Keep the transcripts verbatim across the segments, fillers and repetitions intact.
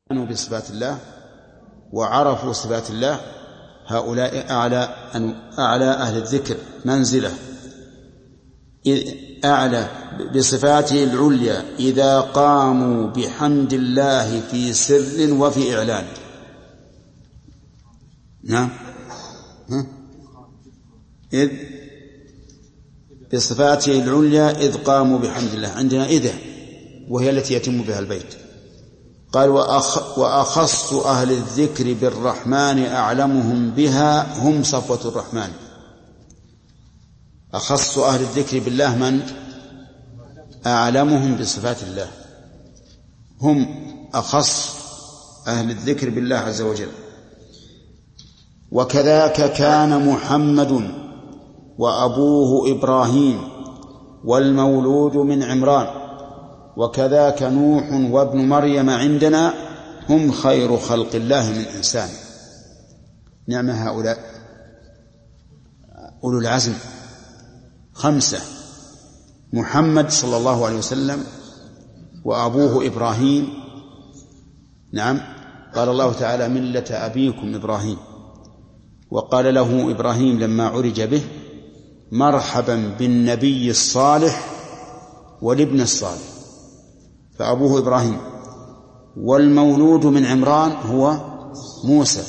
بصفات الله وعرفوا صفات الله هؤلاء أعلى أعلى أهل الذكر منزلة، أعلى بصفاته العليا إذا قاموا بحمد الله في سر وفي إعلان. نعم، إذ بصفاته العليا إذ قاموا بحمد الله، عندنا إذا وهي التي يتم بها البيت. قال وأخ وأخص أهل الذكر بالرحمن أعلمهم بها هم صفوة الرحمن. أخص أهل الذكر بالله من؟ أعلمهم بصفات الله، هم أخص أهل الذكر بالله عز وجل. وكذاك كان محمد وأبوه إبراهيم والمولود من عمران، وكذاك نوح وابن مريم عندنا هم خير خلق الله من إنسان. نعم هؤلاء أولو العزم خمسة: محمد صلى الله عليه وسلم وأبوه إبراهيم. نعم، قال الله تعالى ملة أبيكم إبراهيم، وقال له إبراهيم لما عرج به مرحبا بالنبي الصالح والابن الصالح، فأبوه إبراهيم. والمولود من عمران هو موسى،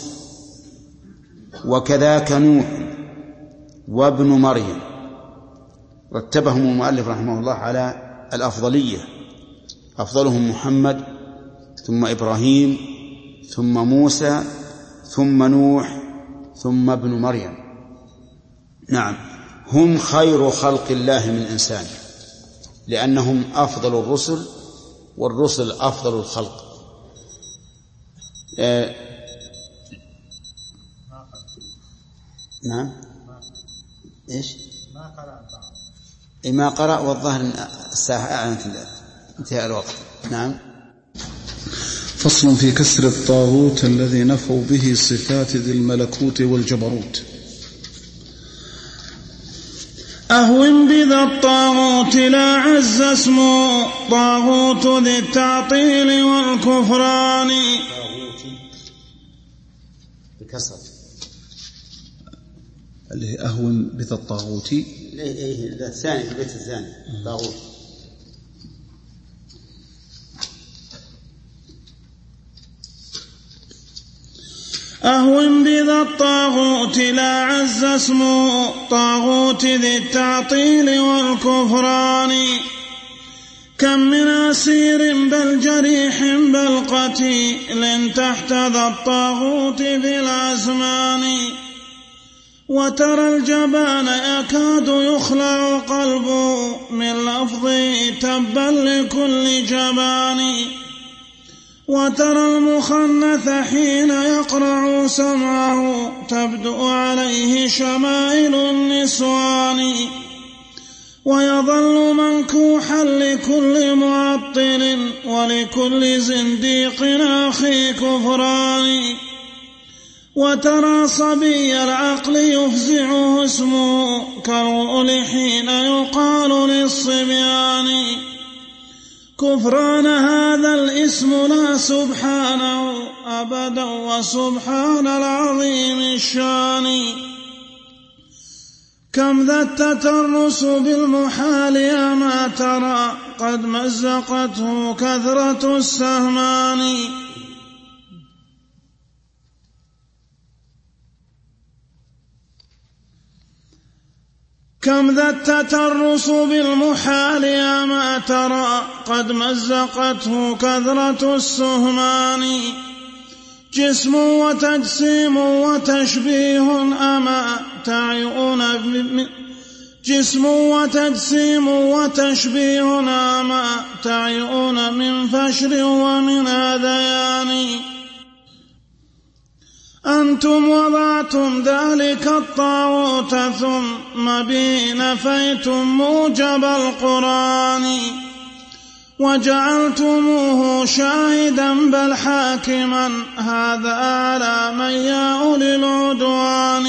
وكذاك نوح وابن مريم. رتبهم المؤلف رحمه الله على الأفضلية، أفضلهم محمد ثم إبراهيم ثم موسى ثم نوح ثم ابن مريم. نعم، هم خير خلق الله من إنسان، لأنهم أفضل الرسل، والرسل أفضل الخلق. آه نعم، إيش ما قرأ، والظاهر الساعة أعلنت انتهاء الوقت. نعم. فصل في كسر الطاغوت الذي نفوا به صفات ذي الملكوت والجبروت. أهون بذا الطاغوت لا عز اسمه طاغوت ذي التعطيل والكفران. بكسر اللي هي أهون بذا الطاغوت الثاني في البيت الثاني طاغوت. أهون بذا الطاغوت لا عز اسمه طاغوت ذي التعطيل والكفران. كم من أسير بل جريح بل قتيل تحت ذا الطاغوت في الأزمان. وترى الجبان يكاد يخلع قلبه من لفظه تبا لكل جبان. وترى المخنث حين يقرع سمعه تبدو عليه شمائل النسوان. ويظل منكوحا لكل معطل ولكل زنديق أخي كفران. وترى صبي العقل يفزعه اسمه كالرؤل حين يقال للصبيان. كفران هذا الاسم لا سبحانه أبدا وسبحان العظيم الشان. كم ذا التترس بالمحال يا ما ترى قد مزقته كثرة السهمان. كم ذا التترس بالمحال يا ما ترى قد مزقته كثرة السهمان. جسم وتجسيم وتشبيه أما تعيون جسم وتجسيم وتشبيه أما تعيون من فشر ومن هذيان. أنتم وضعتم ذلك الطاغوت ثم به نفيتم موجب القرآن. وجعلتموه شاهدا بل حاكما هذا على من يأولي العدوان.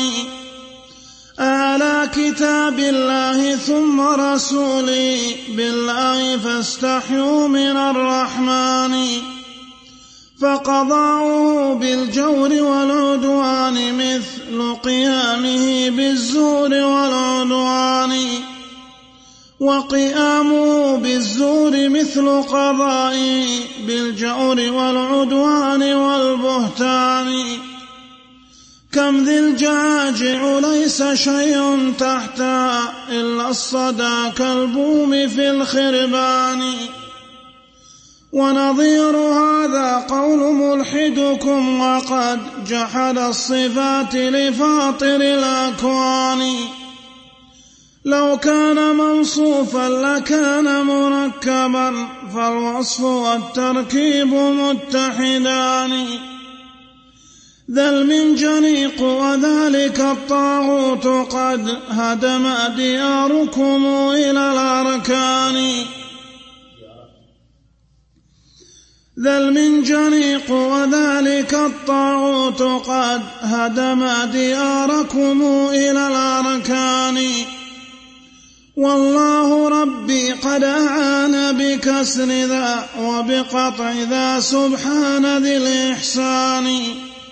على كتاب الله ثم رسولي بالله فاستحيوا من الرحمن. فقضاؤه بالجور والعدوان مثل قيامه بالزور والعدوان، وقيامه بالزور مثل قضائه بالجور والعدوان والبهتان. كم ذي الجاجع ليس شيء تحتها إلا الصدى كالبوم في الخربان. ونظير هذا قول ملحدكم وقد جحد الصفات لفاطر الأكوان. لو كان موصوفا لكان مركبا فالوصف والتركيب متحدان. ذا المنجنيق وذلك الطاغوت قد هدم دياركم إلى الأركان. ذا المنجنيق وذلك الطاغوت قد هدم دياركم إلى الأركان. والله ربي قد أعان بكسر ذا وبقطع ذا سبحان ذي الإحسان.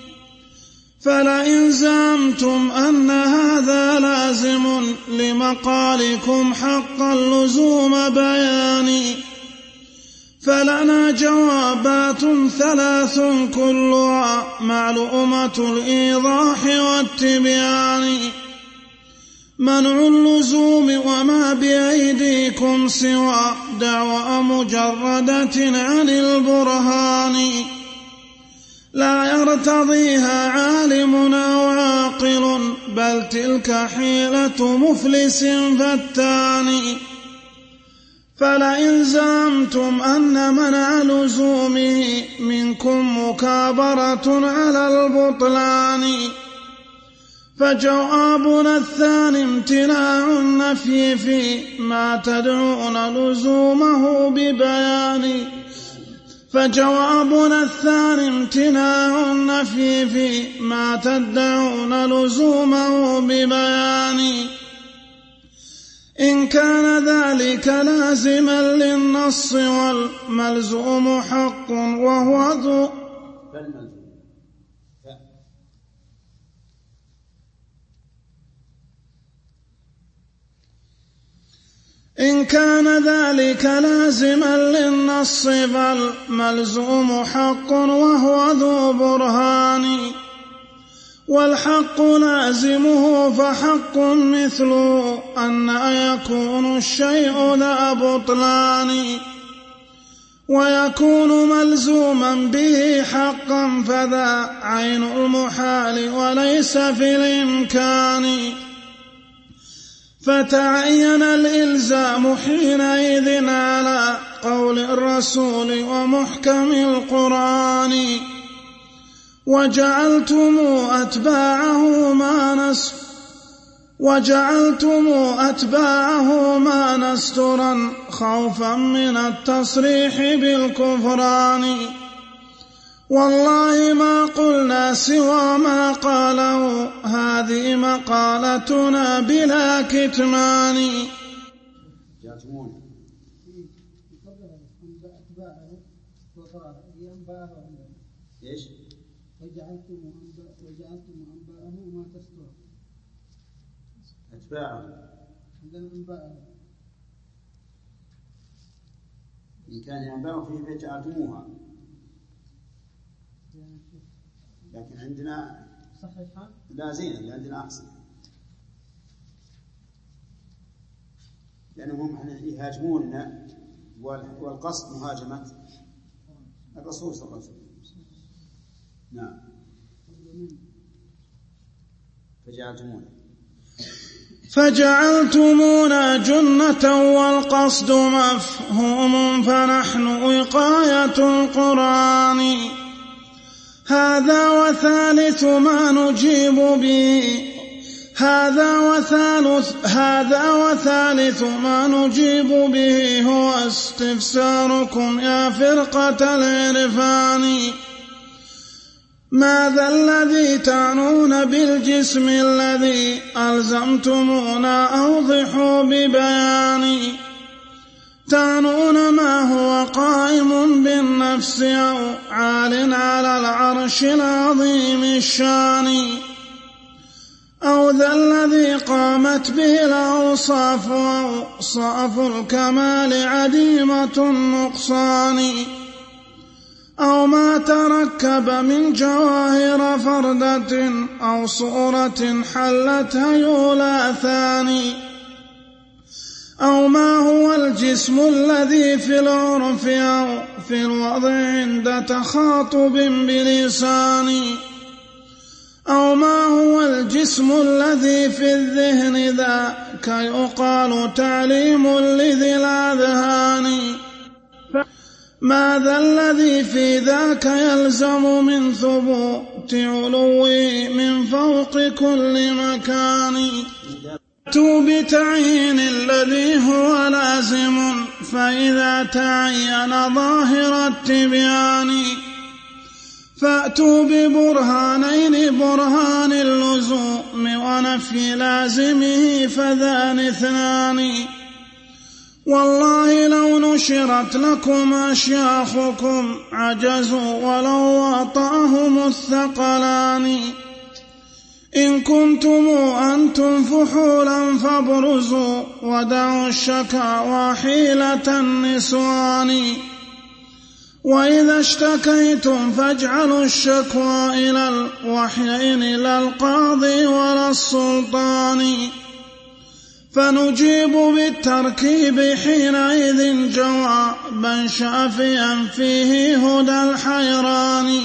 فلئن زعمتم أن هذا لازم لمقالكم حقا لزوم بياني فلنا جوابات ثلاث كلها معلومة الإيضاح والتبيان. منع اللزوم وما بأيديكم سوى دعوى مجردة عن البرهان لا يرتضيها عالم أو عاقل بل تلك حيلة مفلس فتان. فلئن زعمتم أن منع لزومه منكم مكابرة على البطلان فجوابنا الثاني امتناع النفي في ما تدعون لزومه ببيان. فجوابنا الثاني امتناع النفي في ما تدعون لزومه ببيان. إن كان ذلك لازما للنص والملزوم حق وهو ذو إن كان ذلك لازما للنص فالملزوم حق وهو ذو برهان. والحق لازمه فحق مثله أن يكون الشيء ذا بطلان ويكون ملزوما به حقا فذا عين المحال وليس في الإمكان. فتعين الإلزام حينئذ على قول الرسول ومحكم القرآن. وجعلتم أتباعه ما نس وجعلتم أتباعه ما نسترا خوفا من التصريح بالكفران. والله ما قلنا سوى ما قاله هذه مقالتنا بلا كتمان. ايش؟ وجعلتم أنباءه ما تستر أتباعه عندنا أنباءه إن كان أنباءه فيه فجعلتموها لكن عندنا صحيحة لا زين عندنا أحسن لأنهم يهاجموننا والقصد مهاجمة الرسول صلى الله عليه وسلم. نعم فجعلتمونا فجعلتمونا جنة والقصد مفهوم فنحن وقاية القرآن. هذا وثالث ما نجيب به هذا وثالث هذا وثالث ما نجيب به هو استفساركم يا فرقة العرفان. ماذا الذي تعنون بالجسم الذي ألزمتمونا أوضحوا ببيان. تعنون ما هو قائم بالنفس أو عال على العرش العظيم الشان، أو ذا الذي قامت به الأوصاف أوصاف الكمال عديمة النقصان، أو ما تركب من جواهر فردة أو صورة حلت هيولا ثاني، أو ما هو الجسم الذي في العرف أو في الوضع عند تخاطب بلسان، أو ما هو الجسم الذي في الذهن ذاك يقال تعليم لذي الأذهان، ماذا الذي في ذاك يلزم من ثبوت علوه من فوق كل مكان، بتعيين الذي هو لازم فإذا تعين ظاهر التبيان، فأتوا ببرهانين برهان اللزوم ونفي لازمه فذان اثنان، والله لو نشرت لكم أشياخكم عجزوا ولو وطأهم الثقلان، إن كنتم أنتم فحولا فابرزوا ودعوا الشكاوى حيلة النسوان، وإذا اشتكيتم فاجعلوا الشكوى إلى الوحيين لا القاضي ولا السلطان، فنجيب بالتركيب حينئذ جوابا شافيا فيه هدى الحيران،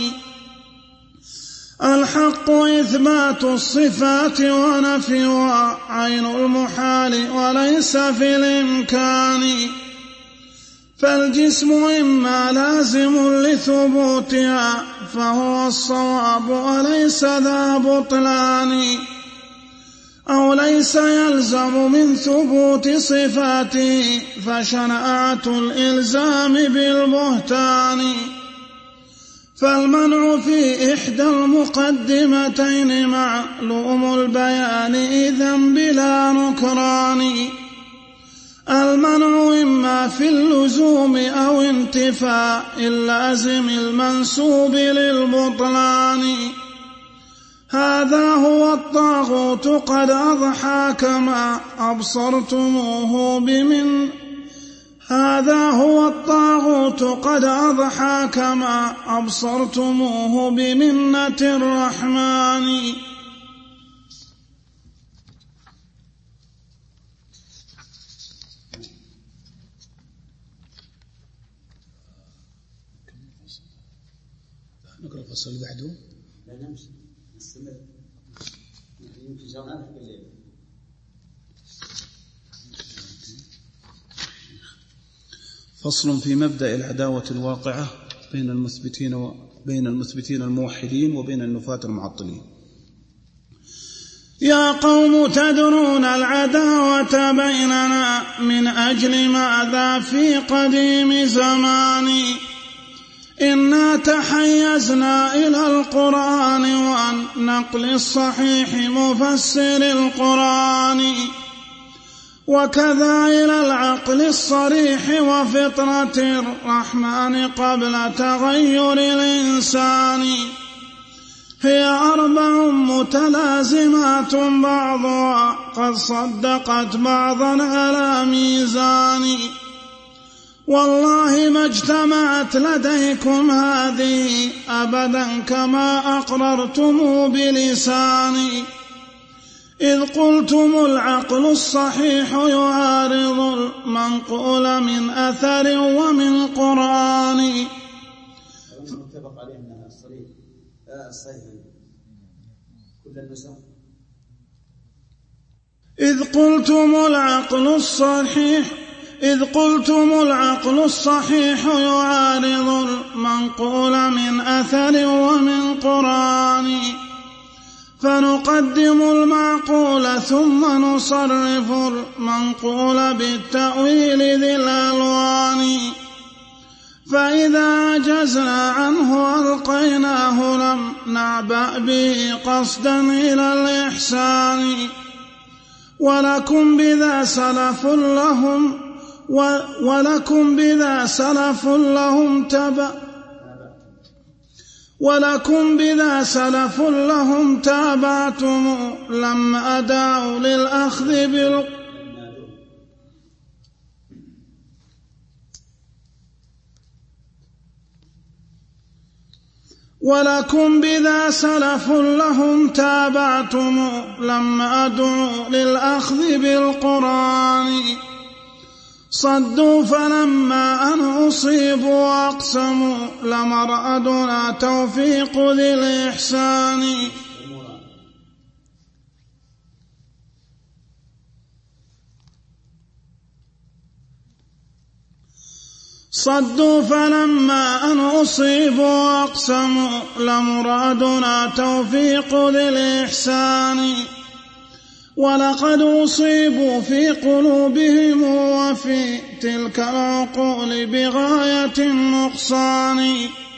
الحق إثبات الصفات ونفيها عين المحال وليس في الإمكان، فالجسم إما لازم لثبوتها فهو الصواب وليس ذا بطلان، أو ليس يلزم من ثبوت صفاته فشناعة الإلزام بالبهتان، فالمنع في إحدى المقدمتين معلوم البيان إذن بلا نكران، المنع إما في اللزوم أو انتفاء اللازم المنسوب للبطلان، هذا هو الطاغوت قد أضحى كما أبصرتموه بمن هذا هو الطاغوت قد أضحى كما أبصرتموه بمنة الرحمن. نقرأ الفصل اللي بعده. لا نمشي نستمر يمكن جاءنا في الليل. فصل في مبدأ العداوة الواقعة بين المثبتين وبين المثبتين الموحدين وبين النفاة المعطلين. يا قوم تدرون العداوة بيننا من أجل ماذا في قديم زمان، إنا تحيزنا إلى القرآن والنقل الصحيح مفسر القرآن، وكذا إلى العقل الصريح وفطرة الرحمن قبل تغير الإنسان، هي أربع متلازمات بعضها قد صدقت بعضا على ميزان، والله ما اجتمعت لديكم هذه أبدا كما أقررتم بلساني، إذ قلتم العقل الصحيح يعارض المنقول من أثر ومن قرآن. متفق عليه أنها الصحيح الصحيح كل النسخ. إذ قلتم العقل الصحيح إذ قلتم العقل الصحيح يعارض المنقول من أثر ومن قرآن، فنقدم المعقول ثم نصرف المنقول بالتأويل ذي الألوان، فإذا عجزنا عنه ألقيناه لم نعبأ به قصدا إلى الإحسان، ولكم بذا سلف لهم ولكم بذا سلف لهم تبع ولكم بذا سلف لهم تابعتم لما أدعوا للأخذ بال ولكم بذا سلف لهم تابعتم لما أدعوا للأخذ بالقرآن صدوا فلما أن أصيبوا وأقسموا لمرأدنا توفيق ذي الإحسان صدوا فلما أن أصيبوا وأقسموا لمرادنا توفيق ذي الإحسان ولقد أصيبوا في قلوبهم وفي تلك العقول بغاية النقصان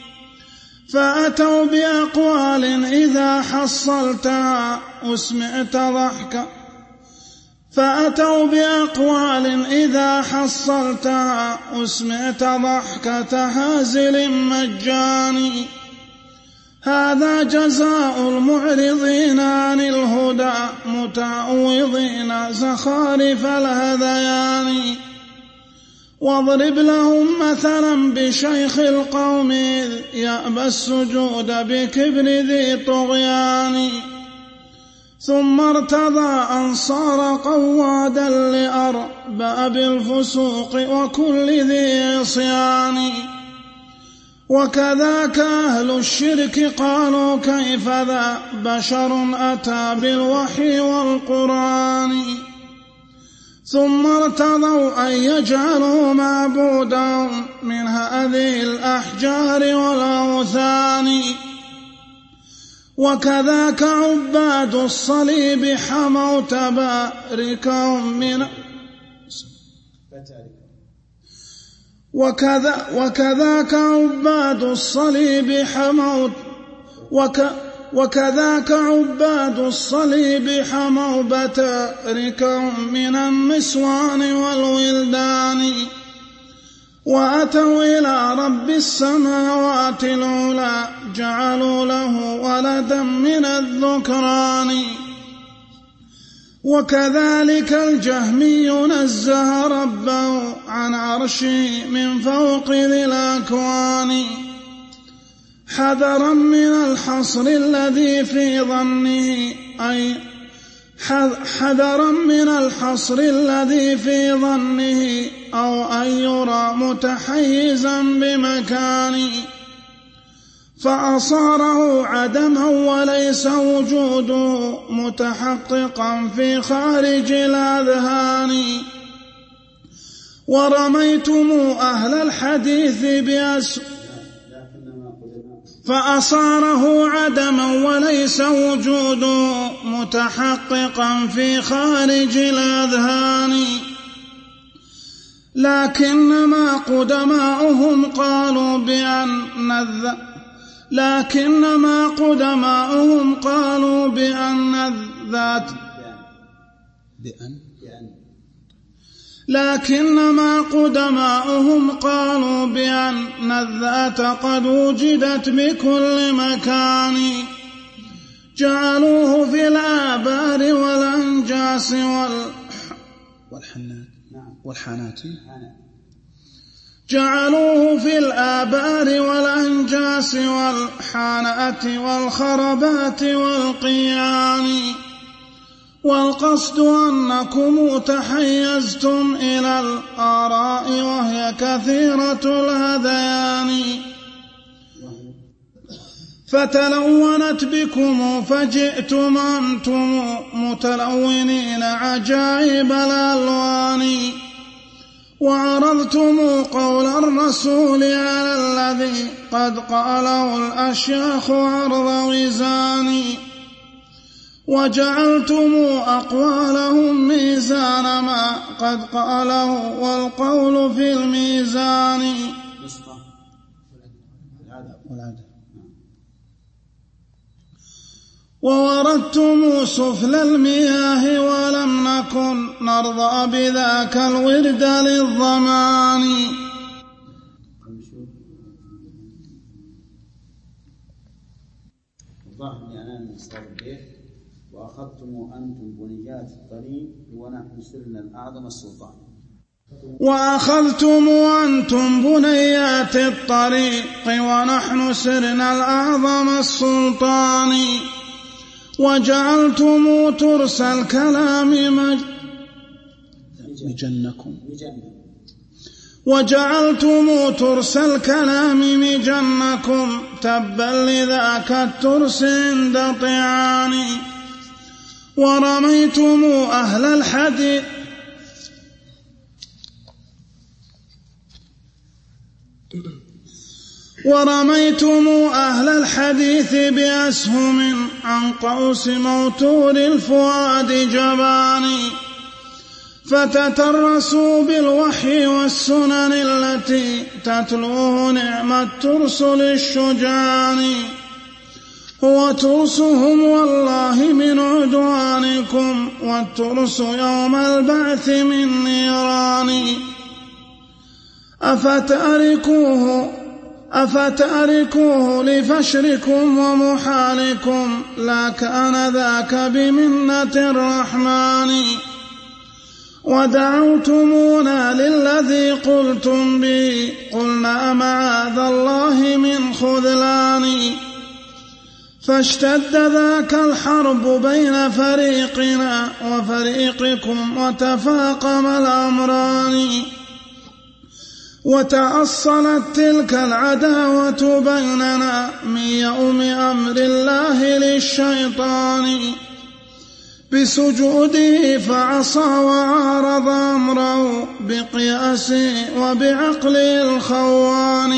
فأتوا بأقوال إذا حصلتها أسمعت ضحكا فأتوا بأقوال إذا حصلتها أسمعت ضحكة هازل مجاني هذا جزاء المعرضين عن الهدى متعوضين زخارف الهذيان واضرب لهم مثلا بشيخ القوم إذ يأبى السجود بكبر ذي طغيان ثم ارتضى أن صار قوادا لأرباب الفسوق وكل ذي عصيان وكذاك أهل الشرك قالوا كيف ذا بشر أتى بالوحي والقرآن ثم ارتضوا أن يجعلوا معبودهم من هذه الأحجار والأوثان وكذاك عباد الصليب حموا تباركهم من وكذا وكذاك عباد الصليب حموا وك وكذاك عباد الصليب حموا بتاركهم من النسوان والولدان وأتوا إلى رب السماوات العلى جعلوا له ولدا من الذكران وكذلك الجهمي نزه ربه عن عرشه من فوق ذي الأكوان حذرا من الحصر الذي في ظنه أي حذرا من الحصر الذي في ظنه أو أن يرى متحيزا بمكان فأصاره عدما وليس وجوده متحققا في خارج الأذهان ورميتم أهل الحديث بأس فأصاره عدما وليس وجوده متحققا في خارج الأذهان لكنما قدماؤهم قالوا بأن الذ... لكنما قدماؤهم قالوا بأن الذات بأن لكنما قدماؤهم قالوا بأن الذات قد وجدت بكل مكان جعلوه في الآبار والأنجاس وال... والحنات والحانات جعلوه في الآبار والأنجاس والحانات والخربات والقيان والقصد أنكم تحيزتم إلى الآراء وهي كثيرة الهذيان فتلونت بكم فجئتم أنتم متلونين عجائب الألوان وعرضتم قول الرسول على الذي قد قاله الأشياخ عرض وزان وجعلتم أقوالهم ميزان ما قد قاله والقول في الميزان ووردتم سفل المياه ولم نكن نرضى بذاك الورد للظمان. الظاهر لأننا نستوى البيت وأخذتم أنتم بنيات الطريق ونحن سرنا الأعظم السلطان. وأخذتم أنتم بنيات الطريق ونحن سرنا الأعظم السلطان. وجعلتم ترس الكلام مجنكم وجعلتم ترس الكلام مجنكم تبا لذاك الترس عند طعان. ورميتم أهل الحديث ورميتم أهل الحديث بأسهم عن قوس موتور الفؤاد جباني. فتترسوا بالوحي والسنن التي تتلوه نعم الترس للشجعان. هو ترسهم والله من عدوانكم والترس يوم البعث من نيران. أفتأركوه أفتأركوه لفشركم ومحالكم لا كان ذاك بمنة الرحمن. ودعوتمونا للذي قلتم به قلنا معاذ الله من خذلان. فاشتد ذاك الحرب بين فريقنا وفريقكم وتفاقم الأمران. وتأصلت تلك العداوة بيننا من يوم أمر الله للشيطان بسجوده فعصى وعارض أمره بقياسه وبعقله الخوان.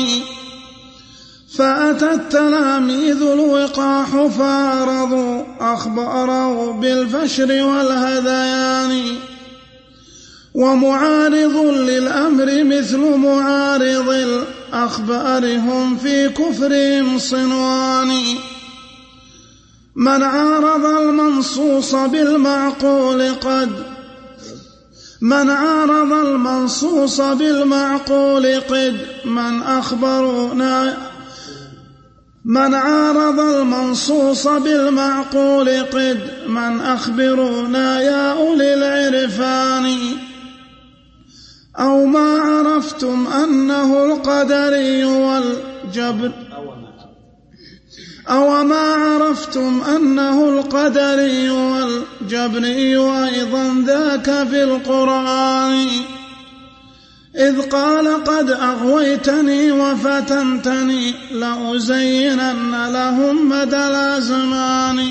فأتى التلاميذ الوقاح فارضوا أخباره بالفشر والهذيان. ومعارض للأمر مثل معارض الأخبار هم في كفرهم صنوان. من عارض المنصوص بالمعقول قد من عارض المنصوص بالمعقول قد من أخبرنا من عارض المنصوص بالمعقول قد من أخبرونا يا أولي العرفان. أو ما عرفتم أنه القدري والجبر أو ما عرفتم أنه القدري والجبري أيضا ذاك في القرآن. إذ قال قد أغويتني وفتنتني لأزينن لهم مدى الأزمان.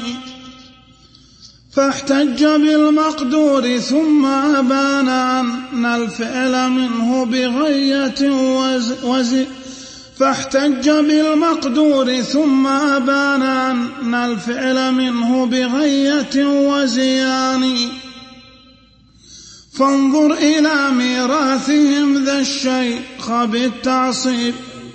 فاحتج بالمقدور ثم أبان أن الفعل منه بغية وزي فاحتج بالمقدور ثم أبان أن الفعل منه بغية وزيان. فانظر إلى ميراثهم ذا الشيخ بالتعصيب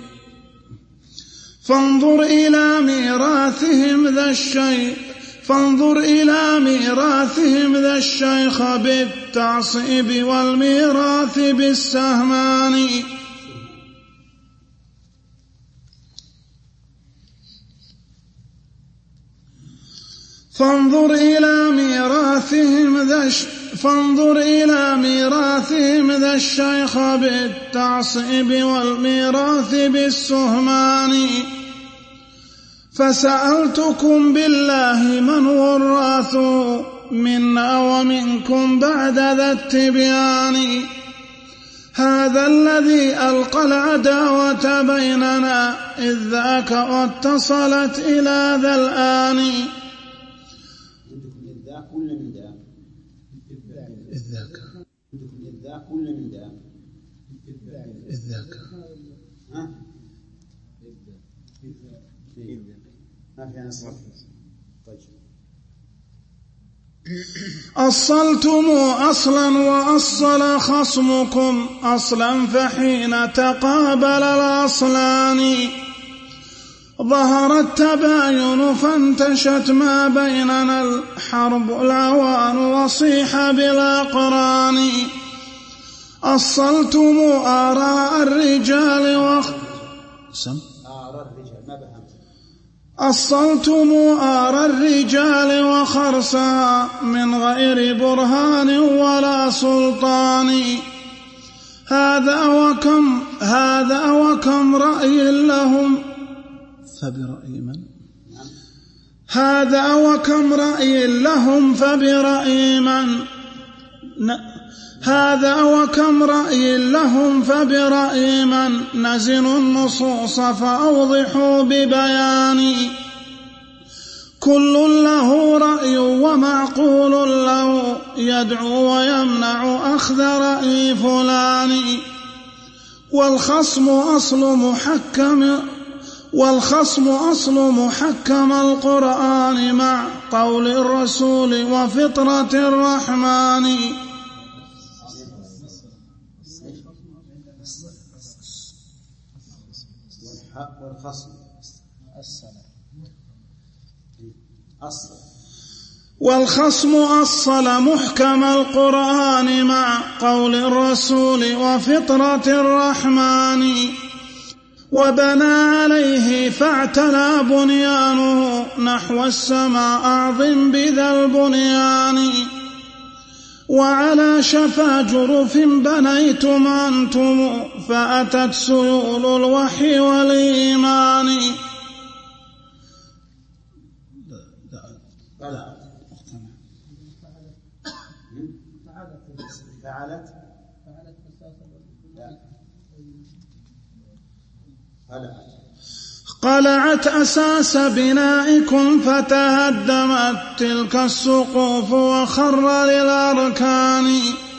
فانظر إلى ميراثهم ذا الشيخ فانظر إلى ميراثهم ذا الشيخ بالتعصيب والميراث بالسهمان. فانظر إلى ميراثهم ذا فانظر إلى ميراثهم ذا الشيخ بالتعصيب والميراث بالسهمان. فسألتكم بالله من وراث منا ومنكم بعد ذا التبيان. هذا الذي ألقى العداوة بيننا إذ ذاك واتصلت إلى ذا الآن. إذ ذاك ما في نصر. طيب أصلتم أصلا وأصل خصمكم أصلا فحين تقابل الأصلان ظهر التباين فانتشت ما بيننا الحرب العوان وصيح بالأقران أصلتم آراء الرجال وخ... أصلتم آراء الرجال وخرسها من غير برهان ولا سلطان هذا وكم هذا وكم رأي لهم فبرأي من؟ هذا وكم رأي لهم فبرأي من هذا وكم رأي لهم فبرأي من نزنوا النصوص فأوضحوا ببيان كل له رأي ومعقول له يدعو ويمنع أخذ رأي فلان والخصم أصل محكم والخصم أصل محكم القرآن مع قول الرسول وفطرة الرحمن والخصم أصل والخصم أصل محكم القرآن مع قول الرسول وفطرة الرحمن وبنى عليه فاعتلى بنيانه نحو السماء أعظم بذا البنيان وعلى شفا جرف بنيتم أنتم فأتت سيول الوحي والإيمان فعلت قلعت أساس بنائكم فتهدمت تلك السقوف وخر للأركان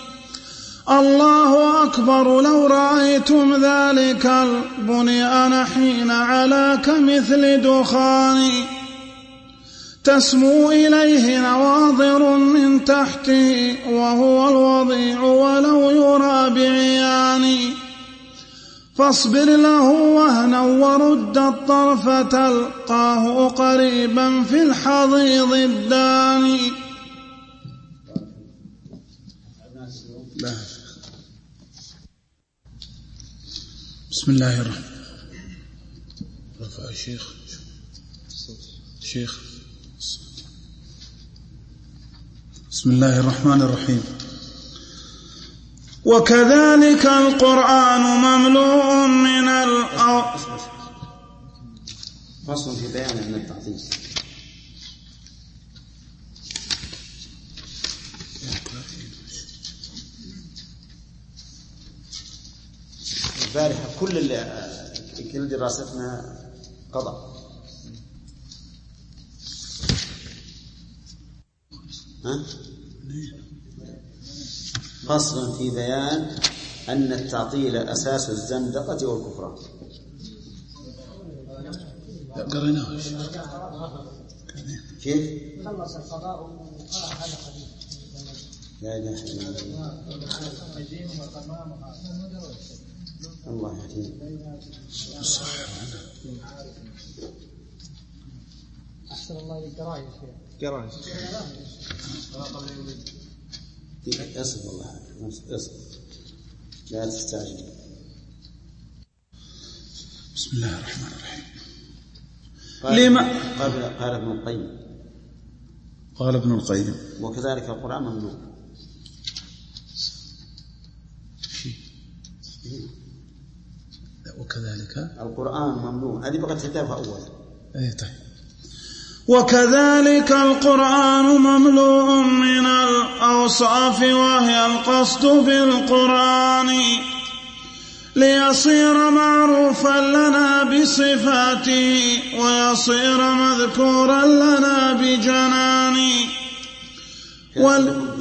الله أكبر لو رأيتم ذلك البنيان حين علا كمثل دخان تسمو إليه نواظر من تحته وهو الوضيع ولو يرى بعيان فاصبر له وهنا ورد الطرف تلقاه قريبا في الحضيض الداني بسم الله الرحمن رفع الشيخ شيخ بسم الله الرحمن الرحيم وكذلك القرآن مملوء من الأو فصل في بيان أن التعطيل البارحة كل اللي كل دراستنا قضاء ها؟ فصل في بيان أن التعطيل أساس الزندقة والكفران. قريناه كيف؟ خلص القضاء لا إله إلا الله الله يهدينا أحسن الله للقراية قراية اصف والله اصف لا تستعجل. بسم الله الرحمن الرحيم. لما قال قال ابن القيم قال ابن القيم وكذلك القرآن ممنوع. وكذلك القرآن ممنوع هذه بقت كتابها أولا. أي طيب. وكذلك القرآن مملوء من الأوصاف وهي القصد بالقرآن ليصير معروفا لنا بصفاته ويصير مذكورا لنا بجنانه وال...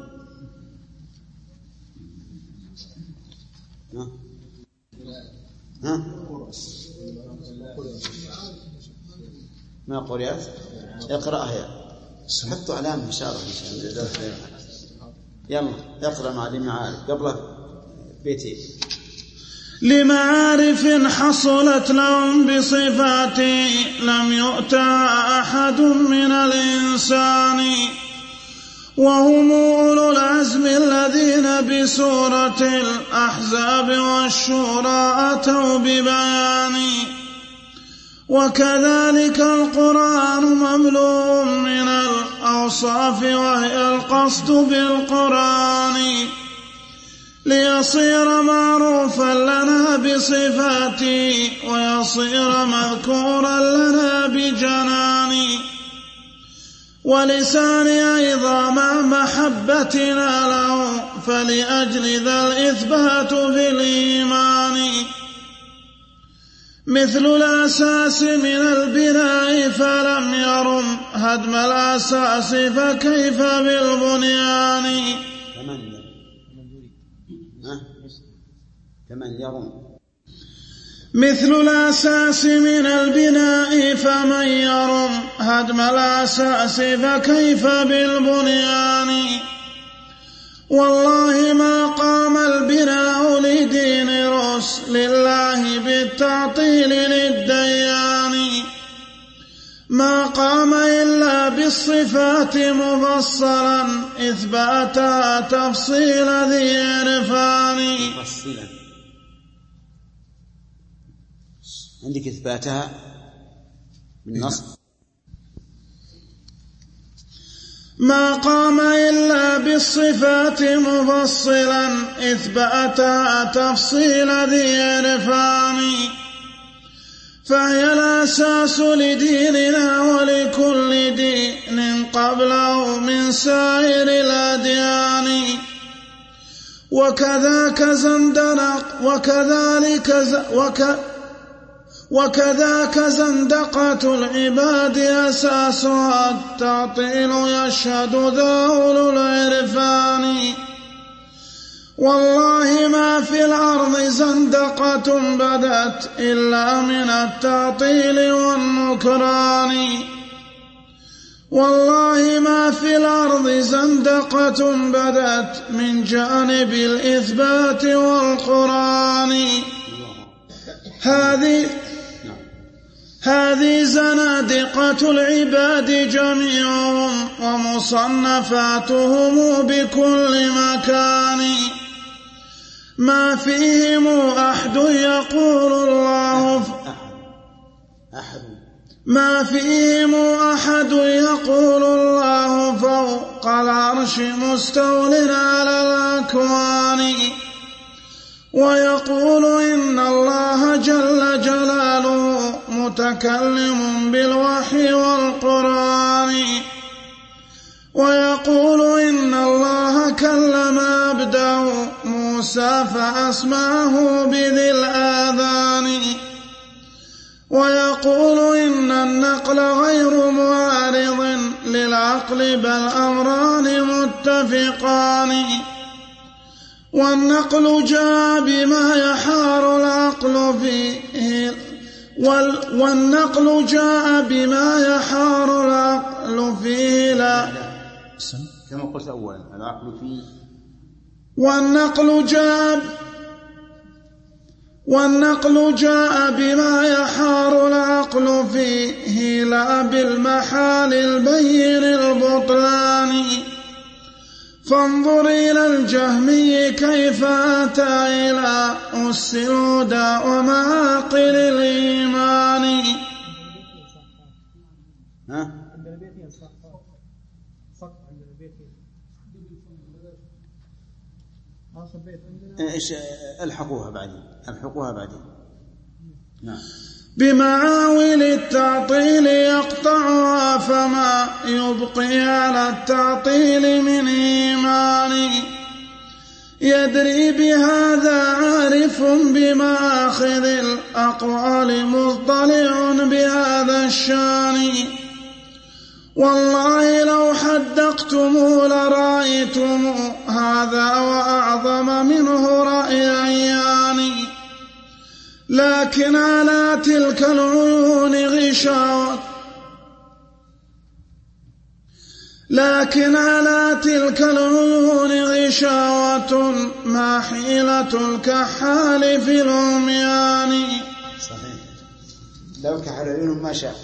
ها؟ ما قرأت اقرأها يا حطوا علامة إشارة يلا اقرأ مع المعارف قبل بيتين. لمعارف حصلت لهم بصفاته لم يؤتها أحد من الإنسان، وهم أولو العزم الذين بسورة الأحزاب والشورى أتوا ببيان. وكذلك القرآن مملوء من الأوصاف، وهي القصد بالقرآن ليصير معروفا لنا بصفاته ويصير مذكورا لنا بجنان. ولسان أيضا مع محبتنا له، فلأجل ذا الإثبات في الإيمان. مثل الأساس من البناء فلم يرم هدم الأساس، فكيف بالبنيان. كمن يرم مثل الأساس من البناء فمن يرم هدم الأساس، فكيف بالبنيان. والله ما قام البناء لدين رسل الله بالتعطيل للديان، ما قام إلا بالصفات مفصلا إثباتها تفصيل ذي عرفان. عندك إثباتها بالنص. ما قام إلا بالصفات مفصلا إثباتها تفصيل ذي عرفان، فهي الأساس لديننا ولكل دين قبله من سائر الأديان. وكذاك زندق وكذلك ز... وك... وكذاك زندقة العباد أساسها التعطيل يشهد ذا أولو العرفان. والله ما في الأرض زندقة بدت إلا من التعطيل والنكران. والله ما في الأرض زندقة بدت من جانب الإثبات والقرآن. هذه هذه زنادقة العباد جميعهم ومصنفاتهم بكل مكان، ما فيهم أحد يقول الله ما فيهم أحد يقول الله فوق العرش مستول على الأكوان، ويقول إن الله جل جلاله متكلم بالوحي والقرآن، ويقول إن الله كلم عبده موسى فأسمعه بذي الآذان، ويقول إن النقل غير معارض للعقل بل أمران متفقان، والنقل جاء بما يحار العقل فيه والنقل جاء بما يحار العقل فيه لا كما قلت أولا العقل فيه والنقل جاء والنقل جاء بما يحار العقل فيه لا بالمحال البين البطلان. فانظر إلى الجهمي كيف أتى إلى أس الهدى ومعاقل الإيمان. ها؟ إيش الحقوها بعدين الحقوها بعدين. نعم. بمعاول التعطيل يقطعها فما يبقي على التعطيل من إيمان. يدري بهذا عارف بمآخذ الأقوال مطلع بهذا الشان. والله لو حدقتم لرأيتم هذا وأعظم منه رأيان، لكن على تلك العيون غشاوة لكن على تلك العيون غشاوة ما حيلة الكحال في العميان. صحيح، لو كحل عيونهم ما شاء.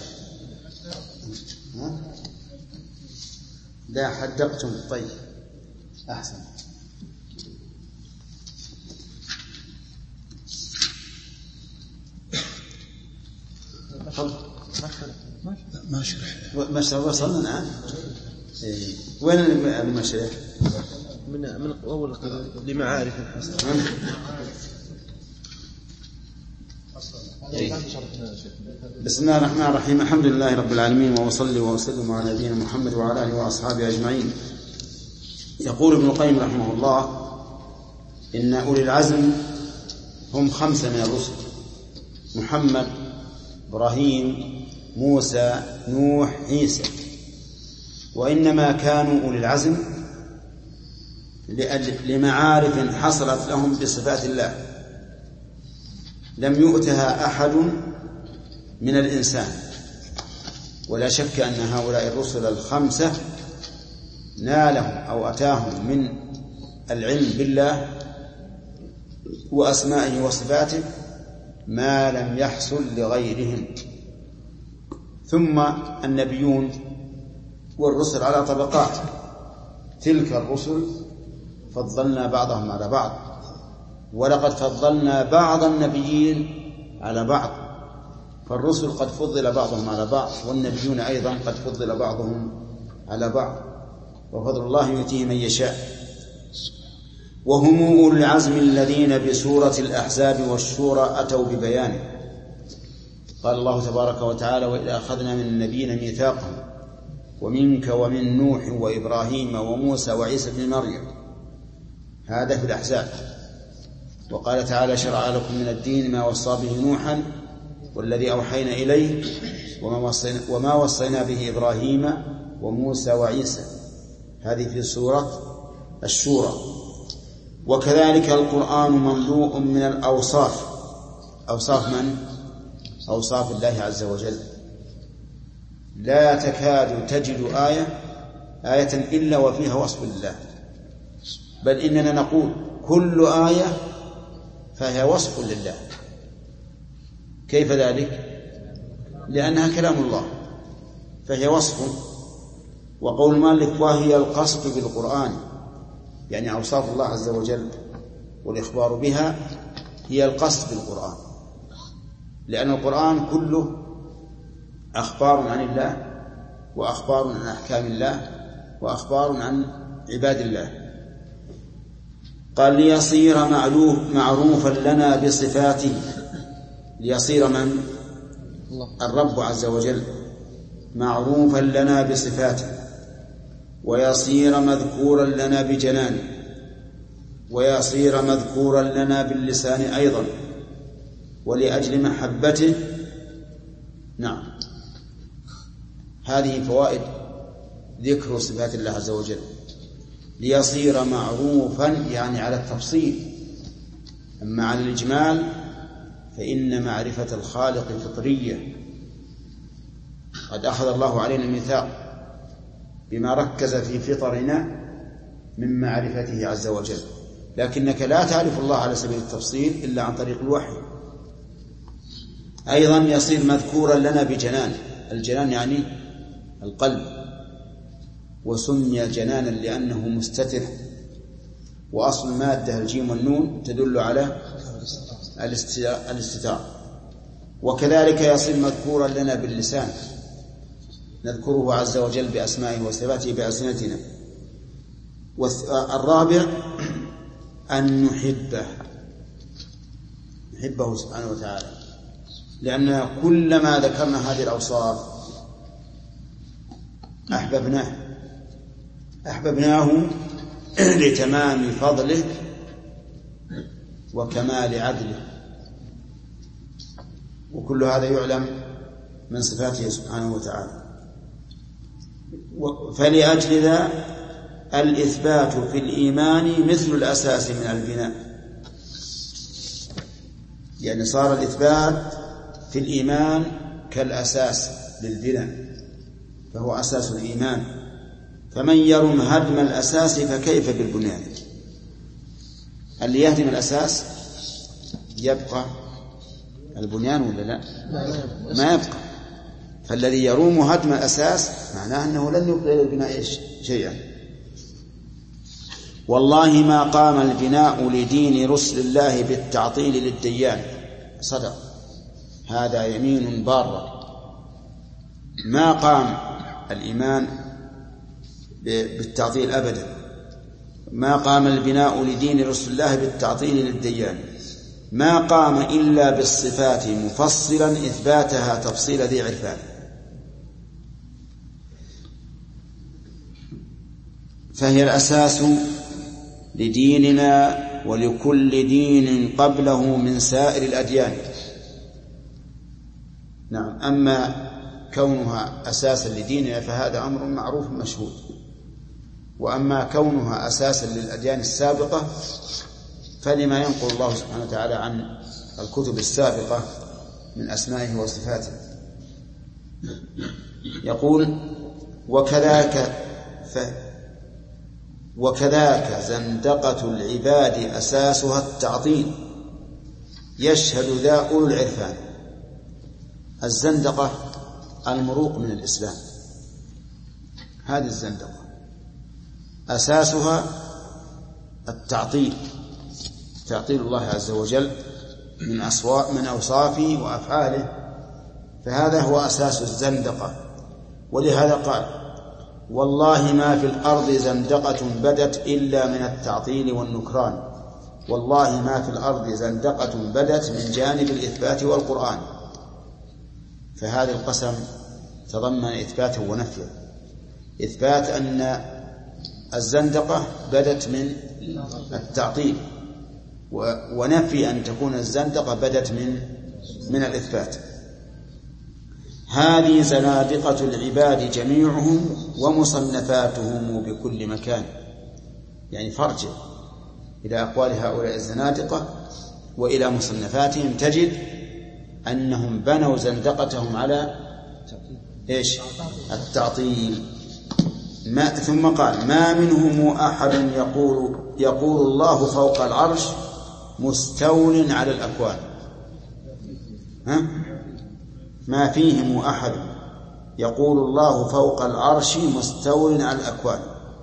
لا حدقتم. طيب أحسن. ما شرح ما شرح وصلنا الآن. إيه. وين المشرح؟ من من أول لمعارف الحسن. بسم الله الرحمن الرحيم. الحمد لله رب العالمين، وأصلي وأسلم على نبينا محمد وعلى آله وأصحابه أجمعين. يقول ابن القيم رحمه الله: إن أولي العزم هم خمسة من الرسل: محمد، إبراهيم، موسى، نوح، عيسى. وإنما كانوا أولي العزم لمعارف حصلت لهم بصفات الله لم يؤتها أحد من الإنسان. ولا شك أن هؤلاء الرسل الخمسة نالهم أو أتاهم من العلم بالله وأسمائه وصفاته ما لم يحصل لغيرهم. ثم النبيون والرسل على طبقات، تلك الرسل فضلنا بعضهم على بعض، ولقد فضلنا بعض النبيين على بعض. فالرسل قد فضل بعضهم على بعض، والنبيون أيضا قد فضل بعضهم على بعض، وفضل الله يؤتيه من يشاء. وهم أولي العزم الذين بسورة الأحزاب والشورى أتوا ببيانه. قال الله تبارك وتعالى: وإذا أخذنا من النبيين ميثاقهم ومنك ومن نوح وإبراهيم وموسى وعيسى بن مريم. هذا في الأحزاب. وقال تعالى: شرع لكم من الدين ما وصى به نوحا والذي أوحينا إليه وما وصينا, وما وصينا به إبراهيم وموسى وعيسى. هذه في سورة الشورى. وكذلك القرآن مملوء من الأوصاف. أوصاف من؟ أوصاف الله عز وجل. لا تكاد تجد آية آية إلا وفيها وصف لله، بل إننا نقول كل آية فهي وصف لله. كيف ذلك؟ لأنها كلام الله فهي وصف. وقول مالك: وهي القصد بالقرآن، يعني أوصاف الله عز وجل والإخبار بها هي القصد بالقرآن، لأن القرآن كله أخبار عن الله وأخبار عن أحكام الله وأخبار عن عباد الله. قال: ليصير معروفا لنا بصفاته. ليصير من؟ الرب عز وجل معروفا لنا بصفاته، ويصير مذكورا لنا بجنانه، ويصير مذكورا لنا باللسان أيضا، ولأجل محبته. نعم، هذه فوائد ذكر صفات الله عز وجل. ليصير معروفا يعني على التفصيل، أما على الإجمال فإن معرفة الخالق فطرية. قد أخذ الله علينا الميثاق بما ركز في فطرنا من معرفته عز وجل، لكنك لا تعرف الله على سبيل التفصيل إلا عن طريق الوحي. أيضا يصير مذكورا لنا بجنان. الجنان يعني القلب، وسمي جنانا لأنه مستتر، وأصل المادة الجيم والنون تدل على الاستتار. وكذلك يصير مذكورا لنا باللسان، نذكره عز وجل بأسمائه وصفاته بألسنتنا. والرابع أن نحبه نحبه سبحانه وتعالى، لأن كلما ذكرنا هذه الأوصاف أحببناه أحببناه لتمام فضله وكمال عدله، وكل هذا يعلم من صفاته سبحانه وتعالى. فلأجل ذا الإثبات في الإيمان مثل الأساس من البناء، يعني صار الإثبات في الإيمان كالأساس للبناء، فهو أساس الإيمان فمن يرم هدم الأساس فكيف بالبنيان؟ اللي يهدم الأساس يبقى البنيان ولا لا؟ ما يبقى. فالذي يروم هدم الأساس معناه أنه لن يبقى إلى البناء شيئا. والله ما قام البناء لدين رسل الله بالتعطيل للديان. صدق، هذا يمين بارة. ما قام الإيمان بالتعطيل أبدا. ما قام البناء لدين رسل الله بالتعطيل للديان، ما قام إلا بالصفات مفصلا إثباتها تفصيل ذي عرفان. فهي الأساس لديننا ولكل دين قبله من سائر الأديان. نعم. أما كونها أساسا لديننا فهذا أمر معروف مشهود، وأما كونها أساسا للأديان السابقة فلما ينقل الله سبحانه وتعالى عن الكتب السابقة من أسمائه وصفاته. يقول وكذاك ف وكذاك زندقة العباد أساسها التعطيل يشهد ذا أولو العرفان. الزندقة المروق من الإسلام، هذه الزندقة أساسها التعطيل، تعطيل الله عز وجل من أصوات من أوصافه وأفعاله، فهذا هو أساس الزندقة. ولهذا قال والله ما في الأرض زندقة بدت إلا من التعطيل والنكران. والله ما في الأرض زندقة بدت من جانب الإثبات والقرآن. فهذا القسم تضمن إثباته ونفيه. إثبات أن الزندقة بدت من التعطيل، ونفي أن تكون الزندقة بدت من من الإثبات. هذه زنادقة العباد جميعهم ومصنفاتهم بكل مكان. يعني فرجع إلى أقوال هؤلاء الزنادقة وإلى مصنفاتهم تجد أنهم بنوا زندقتهم على إيش؟ التعطيل. ما ثم قال ما منهم أحد يقول يقول الله فوق العرش مستول على الأكوان. ها؟ ما فيهم أحد يقول الله فوق العرش مستول على الأكوان.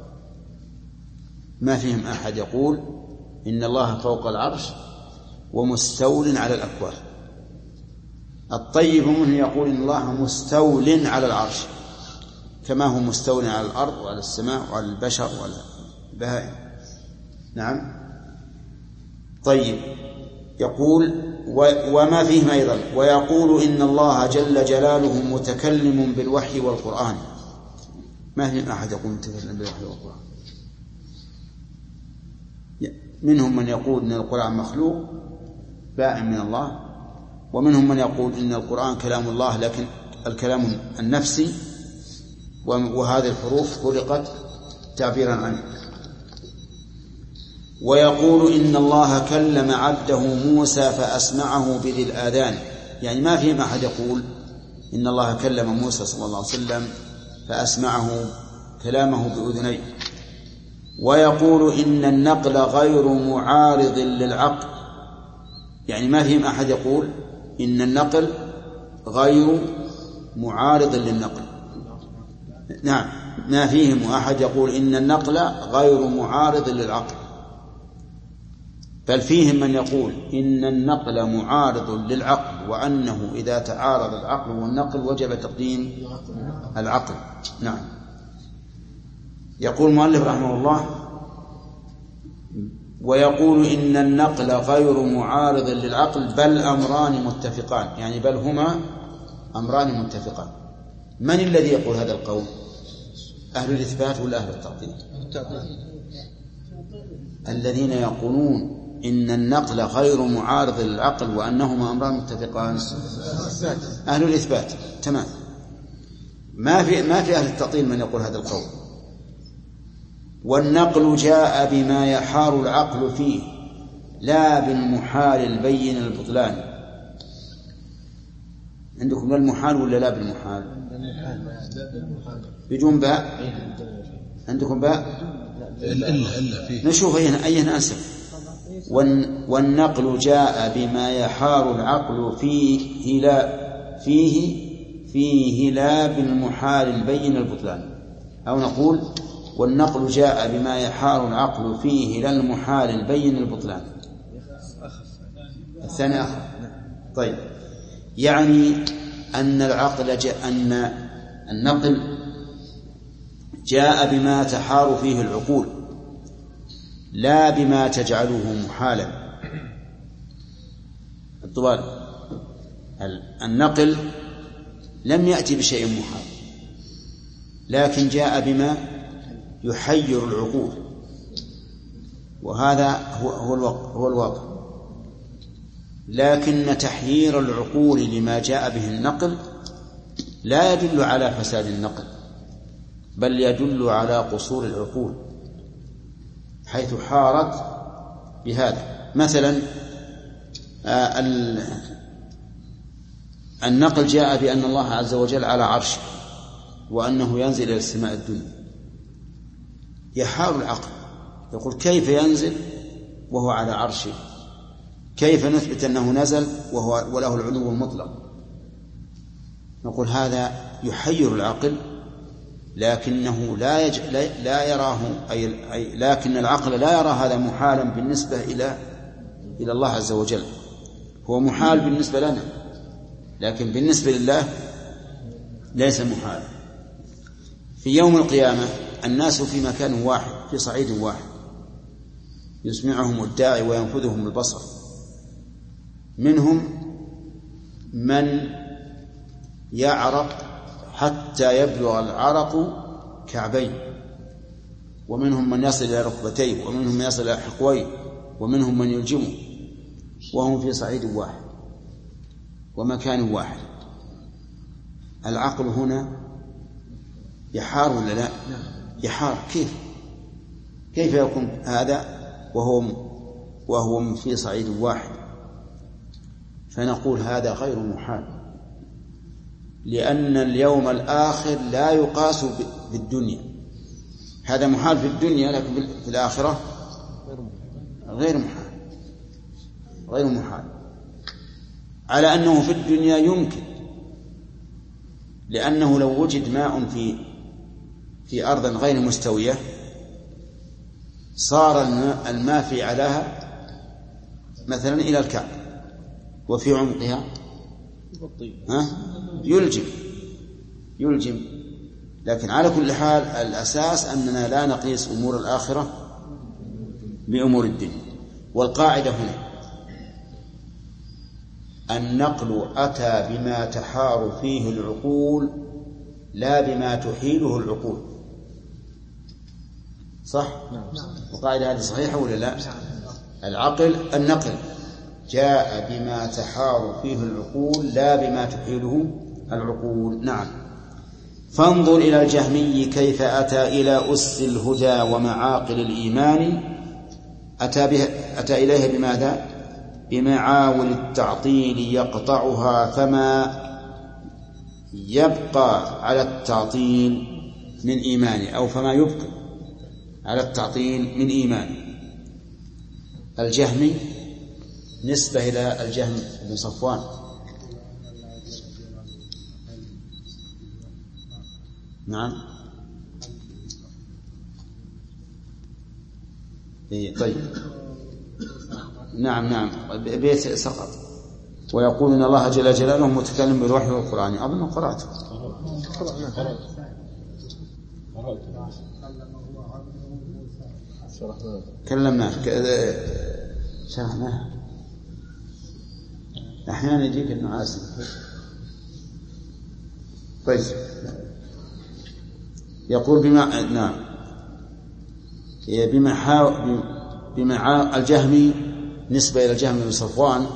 ما فيهم أحد يقول إن الله فوق العرش ومستول على الأكوان. الطيب منه يقول إن الله مستول على العرش كما هو مستول على الأرض وعلى السماء وعلى البشر وعلى البهائم. نعم. طيب. يقول وما فيهم أيضا ويقول إن الله جل جلاله متكلم بالوحي والقرآن. ما فيهم أحد يقول متكلم بالوحي والقرآن. منهم من يقول إن القرآن مخلوق بائن من الله، ومنهم من يقول إن القرآن كلام الله لكن الكلام النفسي وهذه الحروف خلقت تعبيرا عنه. ويقول إن الله كلم عبده موسى فأسمعه بذي الآذان. يعني ما فيهم أحد يقول إن الله كلم موسى صلى الله عليه وسلم فأسمعه كلامه بأذنيه. ويقول إن النقل غير معارض للعقل. يعني ما فيهم أحد يقول إن النقل غير معارض للنقل. نعم. ما فيهم أحد يقول إن النقل غير معارض للعقل، بل فيهم من يقول إن النقل معارض للعقل، وأنه إذا تعارض العقل والنقل وجب تقديم العقل. نعم. يقول المؤلف رحمه الله ويقول إن النقل غير معارض للعقل بل أمران متفقان. يعني بل هما أمران متفقان. من الذي يقول هذا القول؟ أهل الإثبات ولا أهل التعطيل؟ الذين يقولون إن النقل غير معارض للعقل وأنهما أمران متفقان أهل الإثبات. تمام. ما في ما في أهل التعطيل من يقول هذا القول. والنقل جاء بما يحار العقل فيه لا بالمحال البين البطلان. عندكم لا المحال ولا لا بالمحال؟ بدون باء. عندكم باء؟ إلا إلا فيه. نشوف أين أين أنسب. والنقل جاء بما يحار العقل فيه لا فيه فيه لا بالمحال البين البطلان. أو نقول والنقل جاء بما يحار العقل فيه لا المحال البين البطلان. الثاني أخر. طيب، يعني أن العقل جاء أن النقل جاء بما تحار فيه العقول لا بما تجعله محالا. الطوال النقل لم يأتي بشيء محال، لكن جاء بما يحير العقول، وهذا هو هو الواقع. لكن تحيير العقول لما جاء به النقل لا يدل على فساد النقل، بل يدل على قصور العقول حيث حارت بهذا. مثلا النقل جاء بأن الله عز وجل على عرشه وأنه ينزل إلى السماء الدنيا، يحار العقل، يقول كيف ينزل وهو على عرشه؟ كيف نثبت أنه نزل وهو وله العلو المطلق؟ نقول هذا يحير العقل، لكنه لا, يج... لا يراه أي... أي... لكن العقل لا يرى هذا محالا بالنسبة إلى إلى الله عز وجل. هو محال بالنسبة لنا، لكن بالنسبة لله ليس محالا. في يوم القيامة الناس في مكان واحد في صعيد واحد، يسمعهم الداعي وينفذهم البصر. منهم من يعرق حتى يبلغ العرق كعبين، ومنهم من يصل إلى ركبتيه، ومنهم من يصل إلى حقويه، ومنهم من يلجمه، وهم في صعيد واحد ومكان واحد. العقل هنا يحار ولا لا؟ يحار. كيف كيف يكون هذا وهو وهو في صعيد واحد؟ فنقول هذا غير محال، لأن اليوم الآخر لا يقاس بالدنيا. هذا محال في الدنيا، لكن في الآخرة غير محال غير محال على أنه في الدنيا يمكن، لأنه لو وجد ماء في في أرض غير مستوية صار الماء في علاها مثلا إلى الكعب، وفي عمقها ها يلجم يلجم لكن على كل حال الأساس أننا لا نقيس أمور الآخرة بأمور الدنيا. والقاعدة هنا النقل أتى بما تحار فيه العقول لا بما تحيله العقول. صح؟ القاعدة هذه صحيحة ولا لا؟ العقل النقل جاء بما تحار فيه العقول لا بما تحيله العقول. نعم. فانظر إلى الجهمي كيف أتى إلى أس الهدى ومعاقل الإيمان. أتى, بها أتى إليها بماذا؟ بمعاول التعطيل يقطعها، فما يبقى على التعطيل من إيمانه، أو فما يبقى على التعطيل من إيمانه. الجهمي نسبة إلى الجهم بن صفوان. نعم. طيب. نعم نعم بيت سقط. ويقول إن الله جل جلاله متكلم بالوحي والقرآن. أظن قرأته. كلمناه شرحناه. أحيانا يجيك النعاس. طيب. يقول بما نعم بما بمع الجهمي نسبة إلى الجهم بن صفوان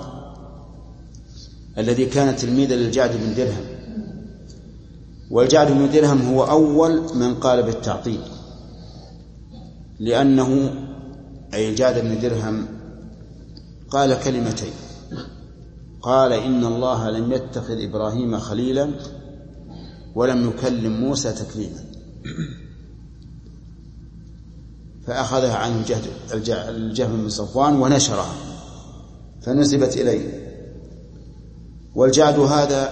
الذي كان تلميذا للجعد بن درهم. والجعد بن درهم هو أول من قال بالتعطيل، لأنه أي الجعد بن درهم قال كلمتين قال إن الله لم يتخذ إبراهيم خليلا ولم يكلم موسى تكليما، فأخذها عنه الجهم بن صفوان ونشرها فنسبت إليه. والجعد هذا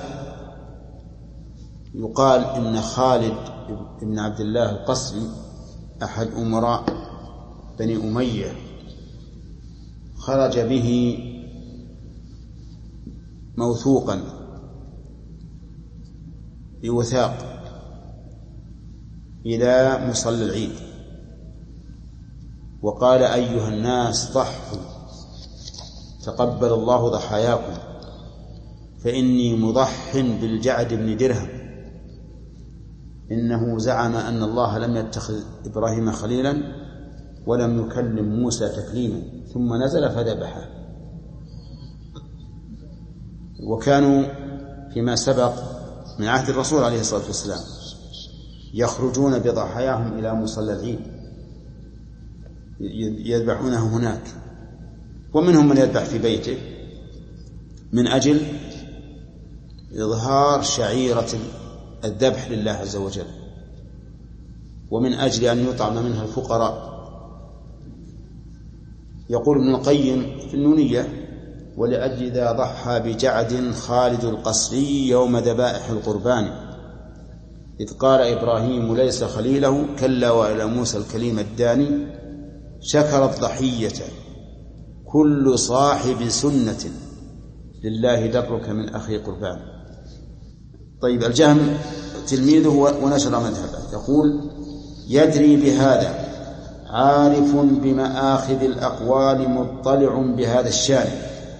يقال إن خالد بن عبد الله القسري أحد أمراء بني أمية خرج به موثوقا بوثاق إلى مصلى العيد وقال أيها الناس ضحوا تقبل الله ضحاياكم فإني مضح بالجعد بن درهم، إنه زعم أن الله لم يتخذ إبراهيم خليلا ولم يكلم موسى تكليما، ثم نزل فذبحه. وكانوا فيما سبق من عهد الرسول عليه الصلاة والسلام يخرجون بضحاياهم إلى مصلى العيد يذبحونه هناك، ومنهم من يذبح في بيته من أجل إظهار شعيرة الذبح لله عز وجل، ومن أجل أن يطعم منها الفقراء. يقول ابن القيم في النونية: ولأجل ذا ضحى بجعد خالد القصري يوم ذبائح القربان، إذ قال إبراهيم ليس خليله كلا وإلى موسى الكليم الداني، شكر الضحية كل صاحب سنة لله درك من أخي قربان. طيب، الجهم تلميذه ونشر مذهبه يقول: يدري بهذا عارف بمآخذ الأقوال مطلع بهذا الشان،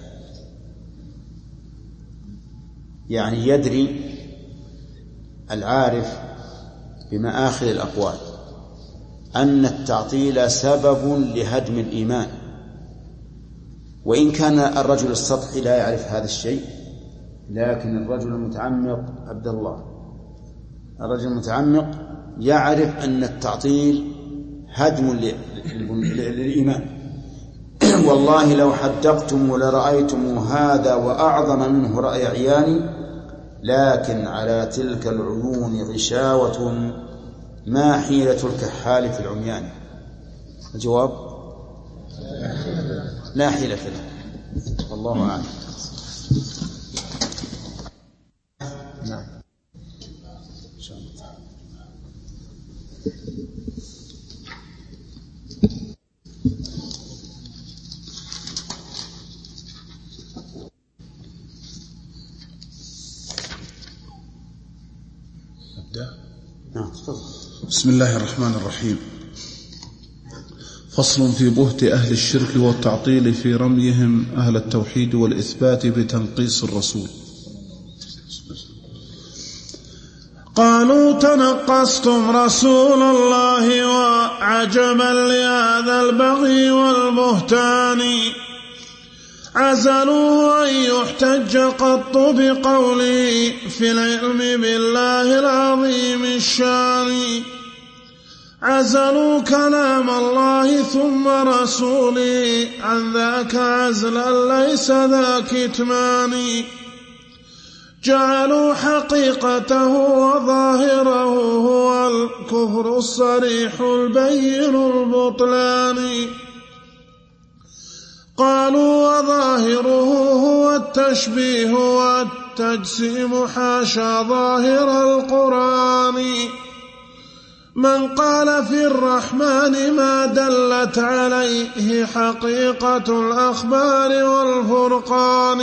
يعني يدري العارف بمآخذ الأقوال أن التعطيل سبب لهدم الإيمان، وإن كان الرجل السطحي لا يعرف هذا الشيء، لكن الرجل المتعمق عبد الله الرجل المتعمق يعرف أن التعطيل هدم للإيمان. والله لو حدقتم لرأيتم هذا وأعظم منه رأي عياني، لكن على تلك العيون غشاوة ما حيلة الكحال في العميان. الجواب: لا حيلة له، والله أعلم. نعم. بسم الله الرحمن الرحيم. فصل في بهت أهل الشرك والتعطيل في رميهم أهل التوحيد والإثبات بتنقيص الرسول. قالوا: تنقصتم رسول الله وعجبا لهذا البغي والبهتان، عزلوه أن يحتج قط بقوله في العلم بالله العظيم الشان، عزلوا كلام الله ثم رسوله عن ذاك عزلا ليس ذا كتمان، جعلوا حقيقته وظاهره هو الكفر الصريح البين البطلان، قالوا وظاهره هو التشبيه والتجسيم حاشا ظاهر القرآن، من قال في الرحمن ما دلت عليه حقيقة الأخبار والفرقان،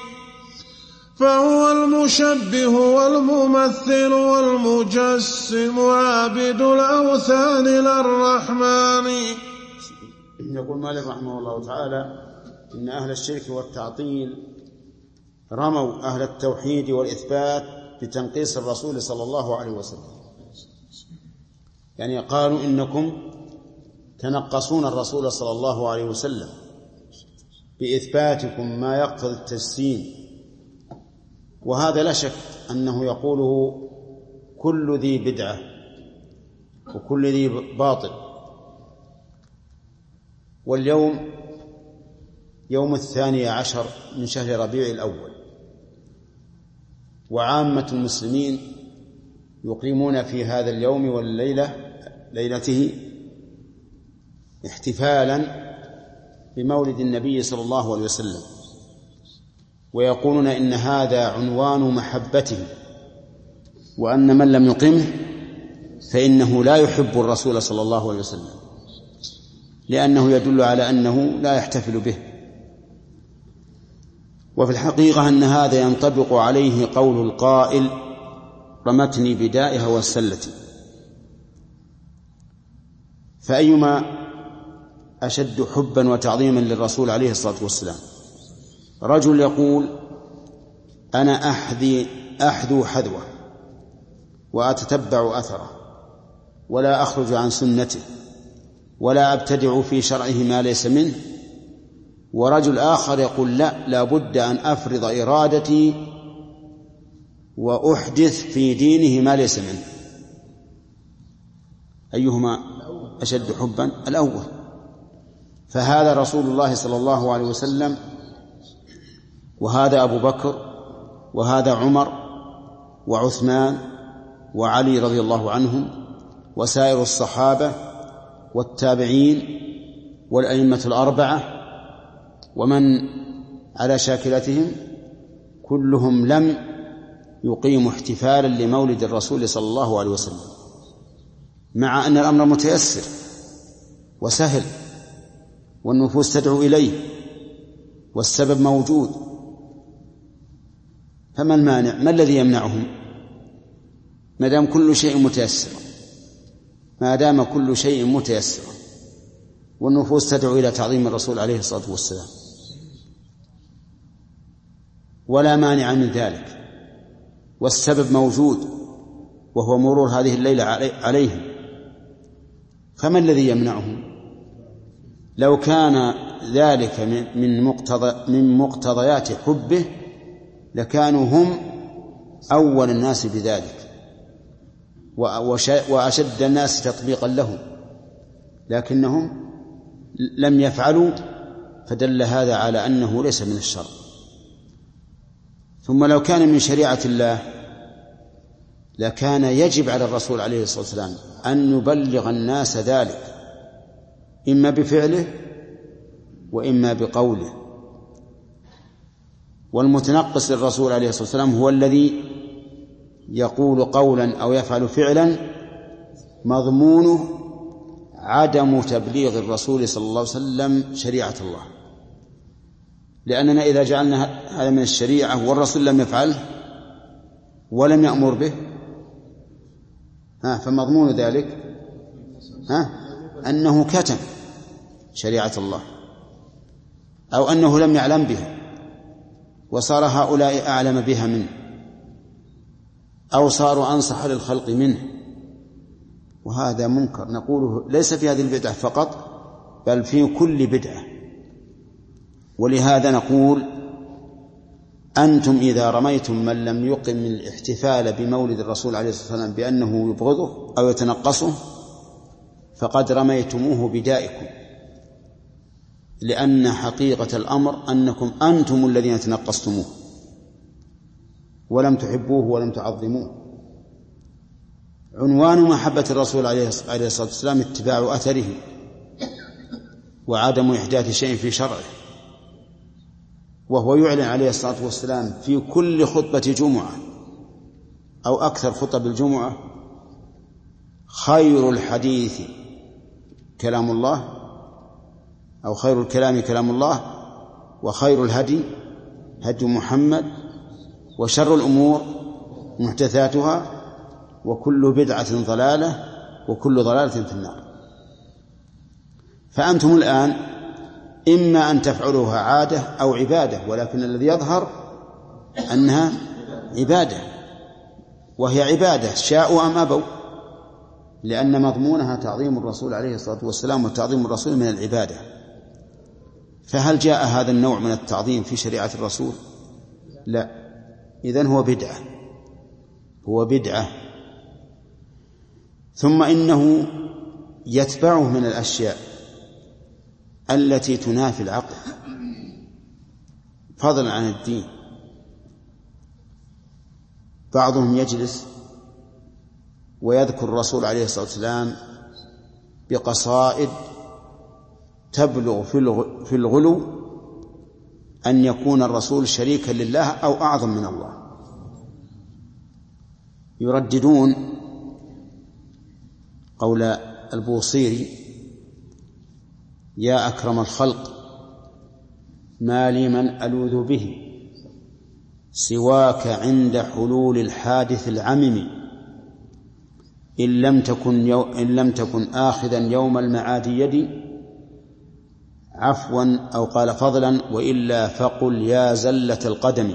فهو المشبه والممثل والمجسم عابد الأوثان للرحمن. يقول مالك رحمه الله تعالى: إن أهل الشرك والتعطيل رموا أهل التوحيد والإثبات بتنقيص الرسول صلى الله عليه وسلم، يعني قالوا إنكم تنقصون الرسول صلى الله عليه وسلم بإثباتكم ما يقتضي التجسيم، وهذا لا شك أنه يقوله كل ذي بدعة وكل ذي باطل. واليوم يوم الثاني عشر من شهر ربيع الأول، وعامة المسلمين يقيمون في هذا اليوم والليلة ليلته احتفالا بمولد النبي صلى الله عليه وسلم، ويقولون إن هذا عنوان محبته، وأن من لم يقمه فإنه لا يحب الرسول صلى الله عليه وسلم، لأنه يدل على أنه لا يحتفل به. وفي الحقيقة أن هذا ينطبق عليه قول القائل: رمتني بدائها وسلتي. فأيما أشد حبا وتعظيما للرسول عليه الصلاة والسلام؟ رجل يقول: أنا أحذي أحذو حذوه وأتتبع أثره ولا أخرج عن سنته ولا أبتدع في شرعه ما ليس منه، ورجل آخر يقول: لا لا بد أن أفرض إرادتي وأحدث في دينه ما ليس منه. أيهما أشد حبا؟ الأول. فهذا رسول الله صلى الله عليه وسلم، وهذا أبو بكر، وهذا عمر وعثمان وعلي رضي الله عنهم، وسائر الصحابة والتابعين والأئمة الأربعة ومن على شاكلتهم، كلهم لم يقيموا احتفالا لمولد الرسول صلى الله عليه وسلم، مع أن الأمر متيسر وسهل والنفوس تدعو إليه والسبب موجود، فما المانع؟ ما الذي يمنعهم ما دام كل شيء متيسر؟ ما دام كل شيء متيسر والنفوس تدعو إلى تعظيم الرسول عليه الصلاة والسلام، ولا مانع من ذلك، والسبب موجود وهو مرور هذه الليلة عليهم، فما الذي يمنعهم؟ لو كان ذلك من مقتضى من مقتضيات حبه لكانوا هم أول الناس بذلك وأشد الناس تطبيقا له، لكنهم لم يفعلوا، فدل هذا على أنه ليس من الشرع. ثم لو كان من شريعة الله لكان يجب على الرسول عليه الصلاة والسلام أن يبلغ الناس ذلك، إما بفعله وإما بقوله. والمتنقص للرسول عليه الصلاة والسلام هو الذي يقول قولا أو يفعل فعلا مضمونه عدم تبليغ الرسول صلى الله عليه وسلم شريعة الله، لأننا إذا جعلنا هذا من الشريعة والرسول لم يفعله ولم يأمر به، ها فمضمون ذلك ها أنه كتم شريعة الله، أو أنه لم يعلم بها وصار هؤلاء أعلم بها منه، أو صاروا أنصح للخلق منه، وهذا منكر نقوله ليس في هذه البدعة فقط بل في كل بدعة. ولهذا نقول: أنتم إذا رميتم من لم يقم الاحتفال بمولد الرسول عليه الصلاة والسلام بأنه يبغضه أو يتنقصه فقد رميتموه بدائكم، لأن حقيقة الأمر أنكم أنتم الذين تنقصتموه ولم تحبوه ولم تعظموه. عنوان محبة الرسول عليه الصلاة والسلام اتباع أثره وعدم إحداث شيء في شرعه، وهو يعلن عليه الصلاة والسلام في كل خطبة جمعة أو أكثر خطب الجمعة: خير الحديث كلام الله، أو خير الكلام كلام الله، وخير الهدي هدي محمد، وشر الأمور محدثاتها، وكل بدعة ضلالة، وكل ضلالة في النار. فأنتم الآن إما أن تفعلوها عادة أو عبادة، ولكن الذي يظهر أنها عبادة، وهي عبادة شاءوا أم أبوا، لأن مضمونها تعظيم الرسول عليه الصلاة والسلام، وتعظيم الرسول من العبادة. فهل جاء هذا النوع من التعظيم في شريعة الرسول؟ لا. إذن هو بدعة، هو بدعة. ثم إنه يتبعه من الأشياء التي تنافي العقل، فضلا عن الدين. بعضهم يجلس ويذكر الرسول عليه الصلاة والسلام بقصائد تبلغ في الغلو أن يكون الرسول شريكا لله أو أعظم من الله. يرددون قول البوصيري: يا أكرم الخلق ما لي من ألوذ به سواك عند حلول الحادث العمم، إن لم تكن, يو إن لم تكن آخذا يوم المعاد يدي عفوا أو قال فضلا، وإلا فقل يا زلة القدم،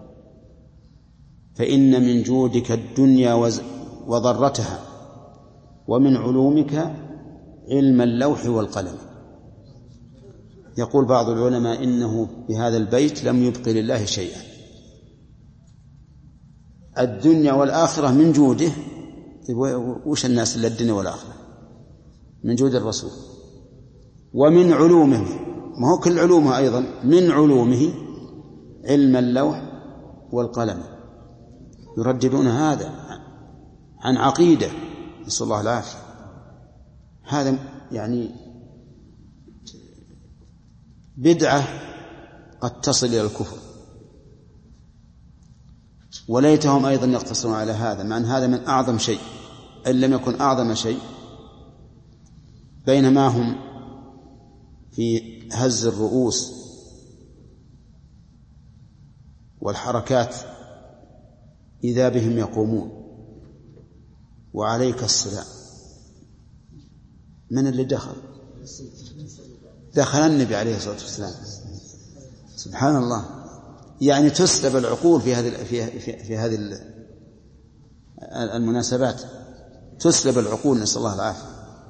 فإن من جودك الدنيا وضرتها، ومن علومك علم اللوح والقلم. يقول بعض العلماء إنه بهذا البيت لم يبق لله شيئا، الدنيا والآخرة من جوده. وش الناس إلا الدنيا والآخرة؟ من جود الرسول. ومن علومه، ما هو كل علومه أيضا، من علومه علم اللوح والقلم. يرددون هذا عن عقيدة، نسأل الله العافية. هذا يعني بدعة قد تصل إلى الكفر، وليتهم أيضا يقتصرون على هذا، مع أن هذا من أعظم شيء إن لم يكن أعظم شيء. بينما هم في هز الرؤوس والحركات إذا بهم يقومون: وعليك السلام. من اللي دخل؟ دخل النبي عليه الصلاة والسلام. سبحان الله، يعني تسلب العقول في هذه في في, في هذه المناسبات، تسلب العقول، نسأل الله العافية.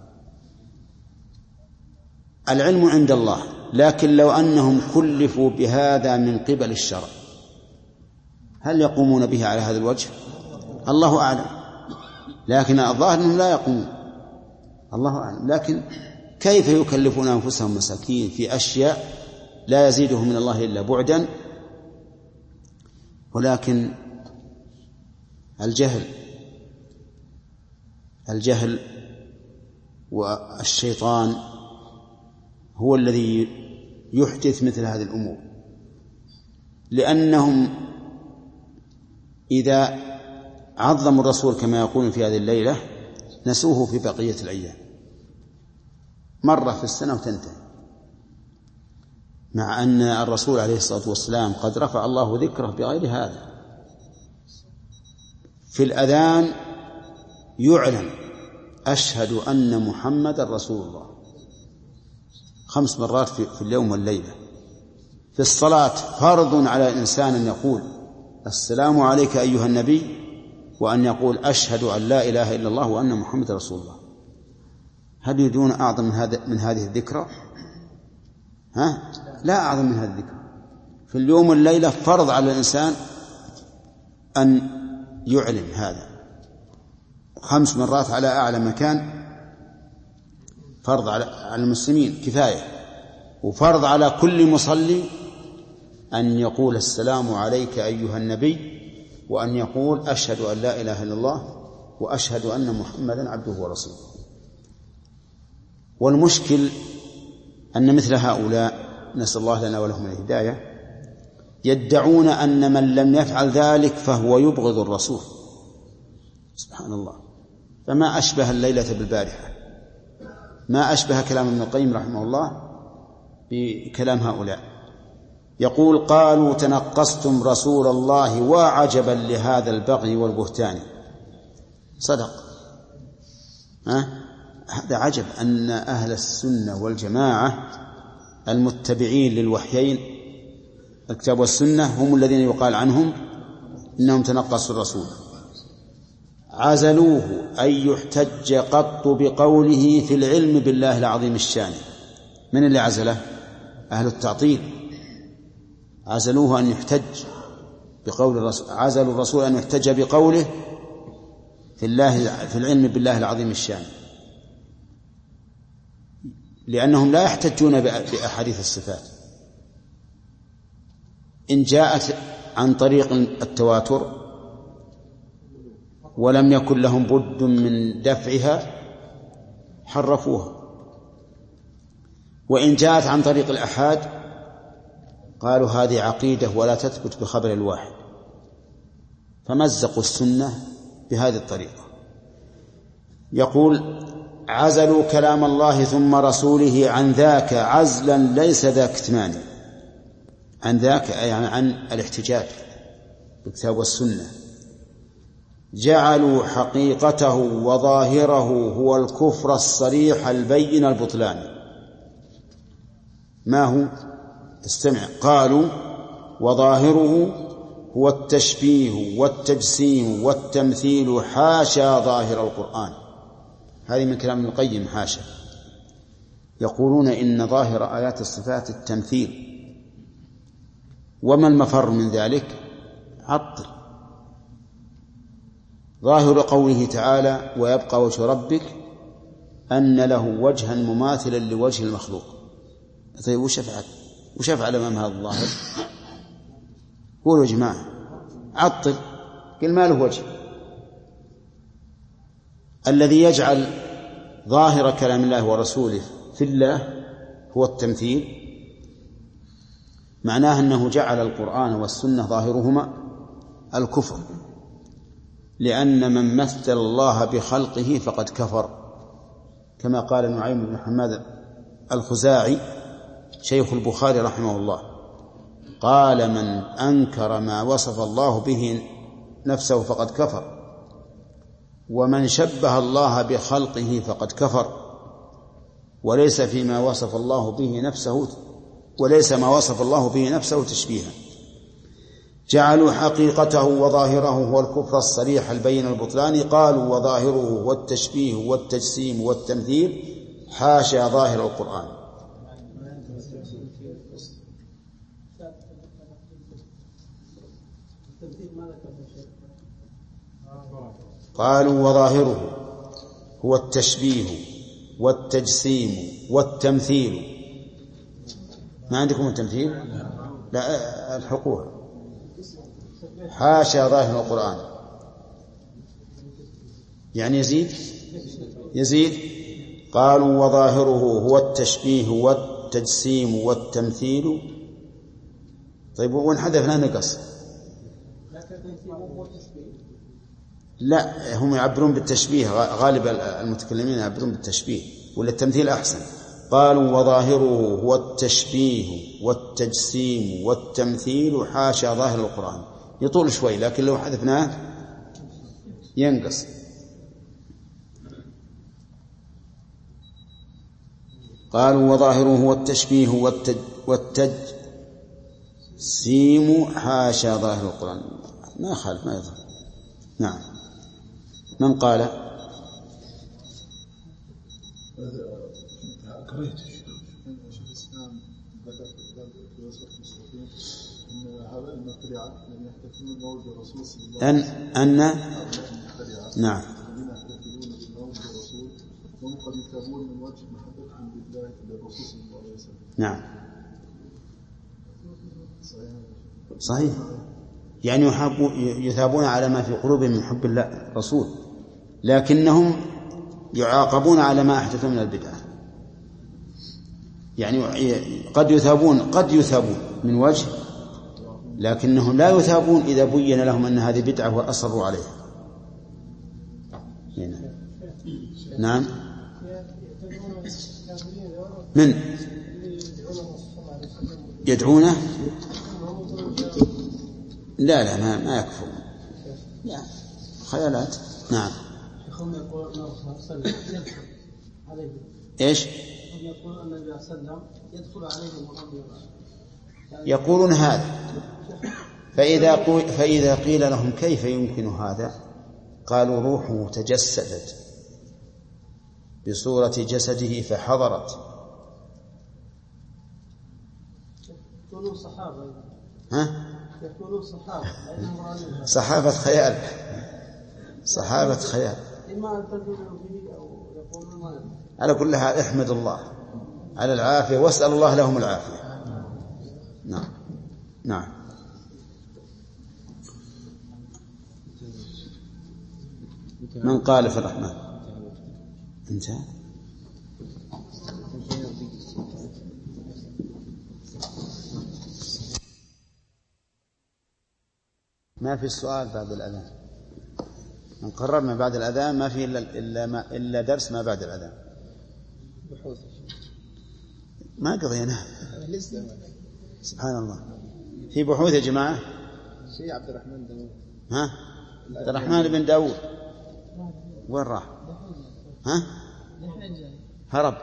العلم عند الله، لكن لو أنهم كلفوا بهذا من قبل الشرع هل يقومون به على هذا الوجه؟ الله أعلم، لكن الظاهر أنهم لا يقومون، الله أعلم. لكن كيف يكلفون أنفسهم مساكين في أشياء لا يزيدهم من الله إلا بعدا؟ ولكن الجهل الجهل والشيطان هو الذي يحدث مثل هذه الأمور، لأنهم إذا عظموا الرسول كما يقولون في هذه الليلة نسوه في بقية الأيام، مرة في السنة وتنتهي، مع أن الرسول عليه الصلاة والسلام قد رفع الله ذكره بغير هذا. في الأذان يعلن: أشهد أن محمد رسول الله، خمس مرات في اليوم والليلة. في الصلاة فرض على الإنسان أن يقول: السلام عليك أيها النبي، وأن يقول: أشهد أن لا إله إلا الله وأن محمد رسول الله. هل يدون أعظم من, هذا من هذه الذكرى؟ ها؟ لا أعظم من هذه الذكرى. في اليوم والليلة فرض على الإنسان أن يعلم هذا خمس مرات على أعلى مكان، فرض على المسلمين كفاية، وفرض على كل مصلي أن يقول: السلام عليك أيها النبي، وأن يقول: أشهد أن لا إله إلا الله وأشهد أن محمدا عبده ورسوله. والمشكل أن مثل هؤلاء، نسأل الله لنا ولهم الهداية، يدعون أن من لم يفعل ذلك فهو يبغض الرسول. سبحان الله، فما أشبه الليلة بالبارحة، ما أشبه كلام ابن القيم رحمه الله بكلام هؤلاء. يقول: قالوا تنقصتم رسول الله وعجبا لهذا البغي والبهتان. صدق. ها؟ هذا عجب أن أهل السنة والجماعة المتبعين للوحيين الكتاب والسنة هم الذين يقال عنهم إنهم تنقصوا الرسول. عزلوه أن يحتج قط بقوله في العلم بالله العظيم الشان. من اللي عزله؟ أهل التعطيل. عزلوه أن يحتج بقول الرسول، عزلوا الرسول أن يحتج بقوله في الله في العلم بالله العظيم الشان، لأنهم لا يحتجون بأحاديث الصفات. إن جاءت عن طريق التواتر ولم يكن لهم بد من دفعها حرفوها، وإن جاءت عن طريق الأحاد قالوا هذه عقيدة ولا تثبت بخبر الواحد، فمزقوا السنة بهذه الطريقة. يقول عزلوا كلام الله ثم رسوله عن ذاك عزلا ليس ذا كتمان، عن ذاك يعني عن الاحتجاج بالكتاب والسنة. جعلوا حقيقته وظاهره هو الكفر الصريح البين البطلان. ما هو؟ استمع. قالوا وظاهره هو التشبيه والتجسيم والتمثيل حاشا ظاهر القرآن. هذه من كلام ابن القيم حاشا. يقولون إن ظاهر آيات الصفات التمثيل، وما المفر من ذلك؟ عطل. ظاهر قوله تعالى ويبقى وجه ربك أن له وجها مماثلا لوجه المخلوق. طيب وش أفعل؟ وش أفعل أمام هذا الظاهر؟ قولوا يا جماعة عطل، قل ما له وجه. الذي يجعل ظاهر كلام الله ورسوله في الله هو التمثيل، معناه أنه جعل القرآن والسنة ظاهرهما الكفر، لأن من مثل الله بخلقه فقد كفر، كما قال نعيم بن حماد الخزاعي شيخ البخاري رحمه الله، قال من أنكر ما وصف الله به نفسه فقد كفر، ومن شبه الله بخلقه فقد كفر، وليس فيما وصف الله به نفسه وليس ما وصف الله به نفسه تشبيها. جعلوا حقيقته وظاهره هو الكفر الصريح البين البطلان. قالوا وظاهره هو التشبيه والتجسيم والتمثيل حاشا ظاهر القرآن. قالوا وظاهره هو التشبيه والتجسيم والتمثيل. ما عندكم التمثيل؟ لا الحقوق. حاشا ظاهر القرآن يعني يزيد يزيد. قالوا وظاهره هو التشبيه والتجسيم والتمثيل. طيب وإن حذفنا نقص؟ لا، هم يعبرون بالتشبيه، غالب المتكلمين يعبرون بالتشبيه، ولا التمثيل أحسن. قالوا وظاهره هو التشبيه والتجسيم والتمثيل حاشا ظاهر القرآن. يطول شوي لكن لو حذفناه ينقص. قالوا وظاهره هو التشبيه والتج والتجسيم حاشا ظاهر القرآن. ما خالف ما يظهر. نعم. من قال؟ أن أن نعم نعم صحيح. يعني يثابون على ما في قلوبهم من حب الله الرسول، لكنهم يعاقبون على ما أحدثوا من البدعة. يعني قد يثابون قد يثابون من وجه، لكنهم لا يثابون إذا بين لهم أن هذه بدعة وأصروا عليها. هنا. نعم. من يدعونه؟ لا لا ما, ما يكفر. لا خيالات. نعم. ايش؟ يقولون هذا، فإذا فإذا قيل لهم كيف يمكن هذا قالوا روحه تجسدت بصورة جسده فحضرت. يقولون صحابة. ها؟ يقولون صحابة. صحابة خيال. صحابة خيال. إما أن تدلوا به أو يقولون ما. على كل حال احمد الله على العافية واسأل الله لهم العافية. نعم نعم. من قال في الرحمن انتهى. ما في السؤال بعد الأذان، من قررنا بعد الأذان ما في إلا, إلا, ما إلا درس ما بعد الأذان. ما قضينا سبحان الله. في بحوث يا جماعة. شيء عبد الرحمن داود. ها عبد الرحمن بن داود وين راح؟ ها هرب.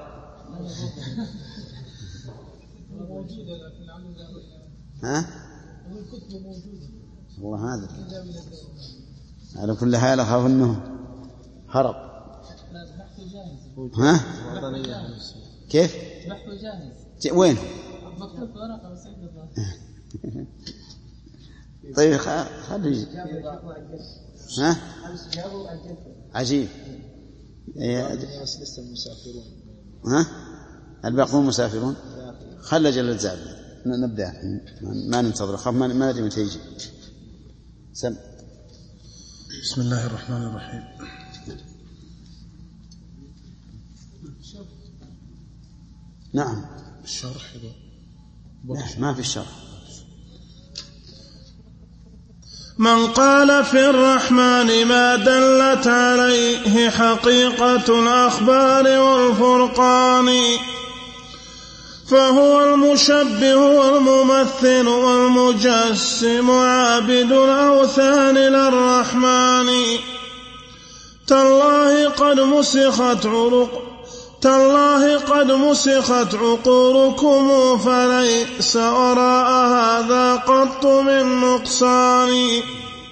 ها والله هذا على كل حال أخاف أنه هرب. ها كيف وين طيب خلي ها عجيب. ها الباقون مسافرون. خلى جل الزعب نبدأ ما ننتظر خاف ما ما ندري متى يجي. سم. بسم الله الرحمن الرحيم. نعم الشرح لا ما في الشرح. من قال في الرحمن ما دلت عليه حقيقة الأخبار والفرقان فهو المشبه والممثل والمجسم عابد الأوثان للرحمن. تالله قد مسخت عروق تالله قد مسخت عقولكم فليس وراء هذا قط من نقصان.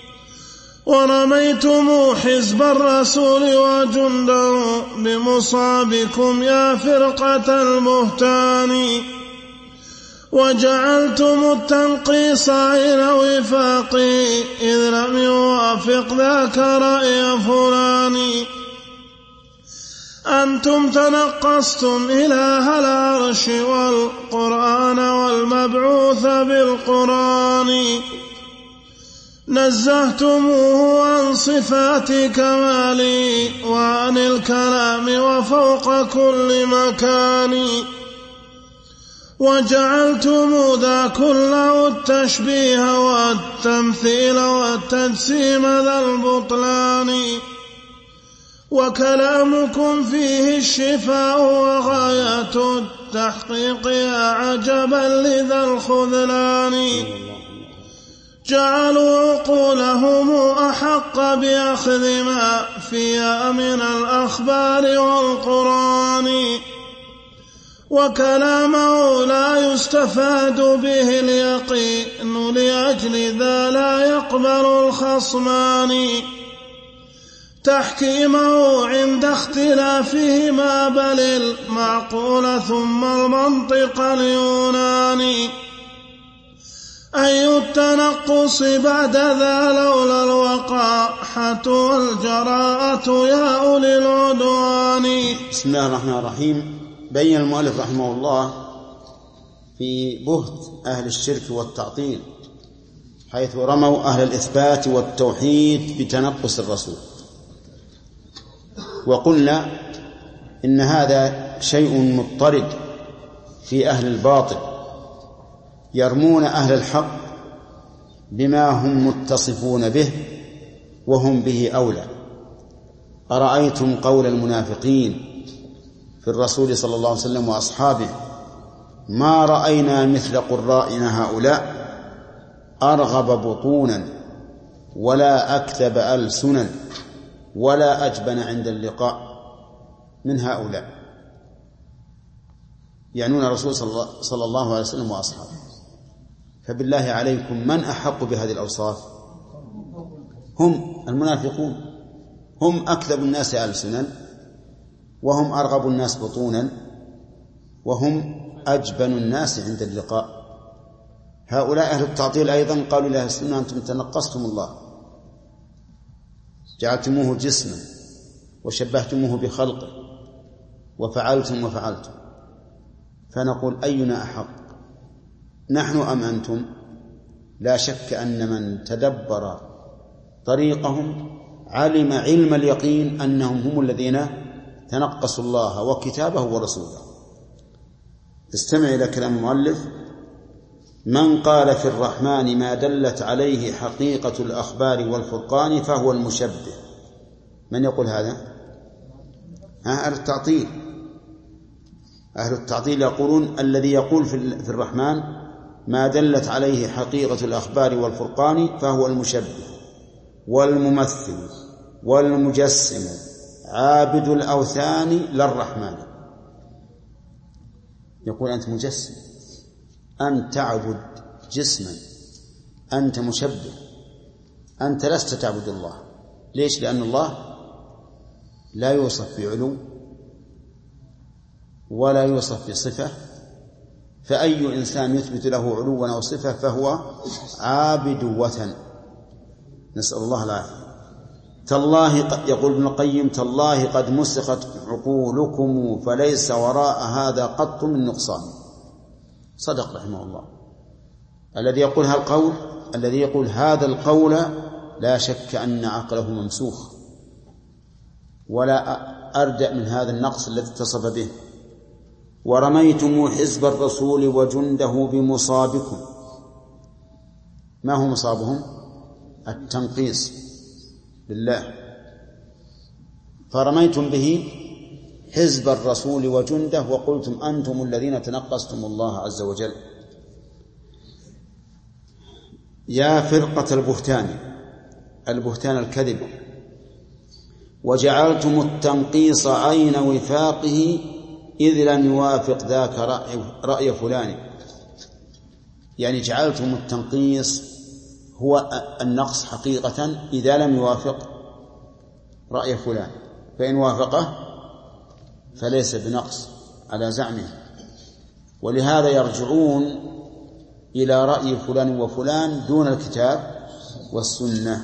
ورميتم حزب الرسول وجنده بمصابكم يا فرقة المهتان. وجعلتم التنقيص عين وفاقي إذ لم يوافق ذاك رأي فلان. أنتم تنقصتم إله العرش والقرآن والمبعوث بالقرآن. نزهتموه عن صفات كمالي وعن الكلام وفوق كل مكان. وجعلتم ذا كله التشبيه والتمثيل والتجسيم ذا البطلان. وكلامكم فيه الشفاء وغاية التحقيق يا عجبا لذا الخذلان. جعلوا عقولهم أحق بأخذ ما فيها من الأخبار والقرآن. وكلامه لا يستفاد به اليقين لأجل ذا لا يقبل الخصمان. تحكيمه عند اختلافهما بل المعقول ثم المنطق اليوناني. أي التنقص بعد ذا لولا الوقاحة والجراءة يا أولي العدوان. بسم الله الرحمن الرحيم. بين المؤلف رحمه الله في بهت أهل الشرك والتعطيل حيث رموا أهل الإثبات والتوحيد بتنقص الرسول. وقلنا إن هذا شيء مضطرد في أهل الباطل يرمون أهل الحق بما هم متصفون به وهم به أولى. أرأيتم قول المنافقين في الرسول صلى الله عليه وسلم وأصحابه ما رأينا مثل قرائنا هؤلاء أرغب بطونا ولا أكذب ألسنا ولا أجبن عند اللقاء من هؤلاء، يعنون الرسول صلى الله عليه وسلم وأصحابه. فبالله عليكم من أحق بهذه الأوصاف؟ هم المنافقون. هم أكذب الناس ألسنا وهم أرغب الناس بطونا وهم أجبن الناس عند اللقاء. هؤلاء أهل التعطيل أيضا قالوا لأهل السنة أنتم تنقصتم الله، جعلتموه جسما وشبهتموه بخلقه وفعلتم وفعلتم. فنقول أينا أحق، نحن أم أنتم؟ لا شك أن من تدبر طريقهم علم علم اليقين أنهم هم الذين تنقصوا الله وكتابه ورسوله. استمع إلى كلام المؤلف: من قال في الرحمن ما دلت عليه حقيقة الأخبار والفرقان فهو المشبه. من يقول هذا؟ أهل التعطيل. أهل التعطيل يقولون الذي يقول في الرحمن ما دلت عليه حقيقة الأخبار والفرقان فهو المشبه والممثل والمجسم عابد الأوثان للرحمن. يقول أنت مجسم، أنت تعبد جسما، أنت مشبه، أنت لست تعبد الله. ليش؟ لأن الله لا يوصف بعلو ولا يوصف بصفة، فأي إنسان يثبت له علوا أو صفة فهو عابد وثن، نسأل الله العافية. تالله، يقول ابن القيم: تالله قد مسخت عقولكم فليس وراء هذا قط من نقصان. صدق رحمه الله. الذي يقول هذا القول الذي يقول هذا القول لا شك أن عقله ممسوخ، ولا أردأ من هذا النقص الذي اتصف به. ورميتم حزب الرسول وجنده بمصابكم. ما هو مصابهم؟ التنقيص بالله. فرميتم به حزب الرسول وجنده وقلتم أنتم الذين تنقصتم الله عز وجل. يا فرقة البهتان، البهتان الكذب، وجعلتم التنقيص عين وفاقه إذ لم يوافق ذاك رأي, رأي فلان. يعني جعلتم التنقيص هو النقص حقيقة إذا لم يوافق رأي فلان، فإن وافقه فليس بنقص على زعمه. ولهذا يرجعون إلى رأي فلان وفلان دون الكتاب والسنة.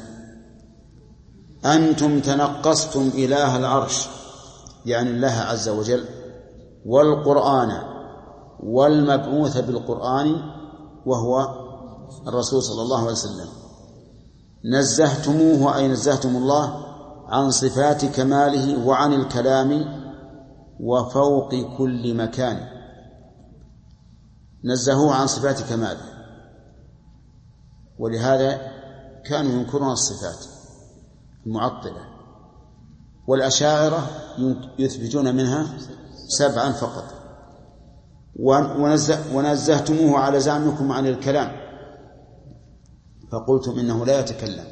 أنتم تنقصتم إله العرش، يعني الله عز وجل، والقرآن والمبعوث بالقرآن وهو الرسول صلى الله عليه وسلم. نزهتموه أي نزهتم الله عن صفات كماله وعن الكلام وفوق كل مكان. نزهوه عن صفات كماله، ولهذا كانوا ينكرون الصفات المعطلة، والأشاعرة يثبتون منها سبعا فقط. ونزهتموه على زعمكم عن الكلام فقلتم إنه لا يتكلم.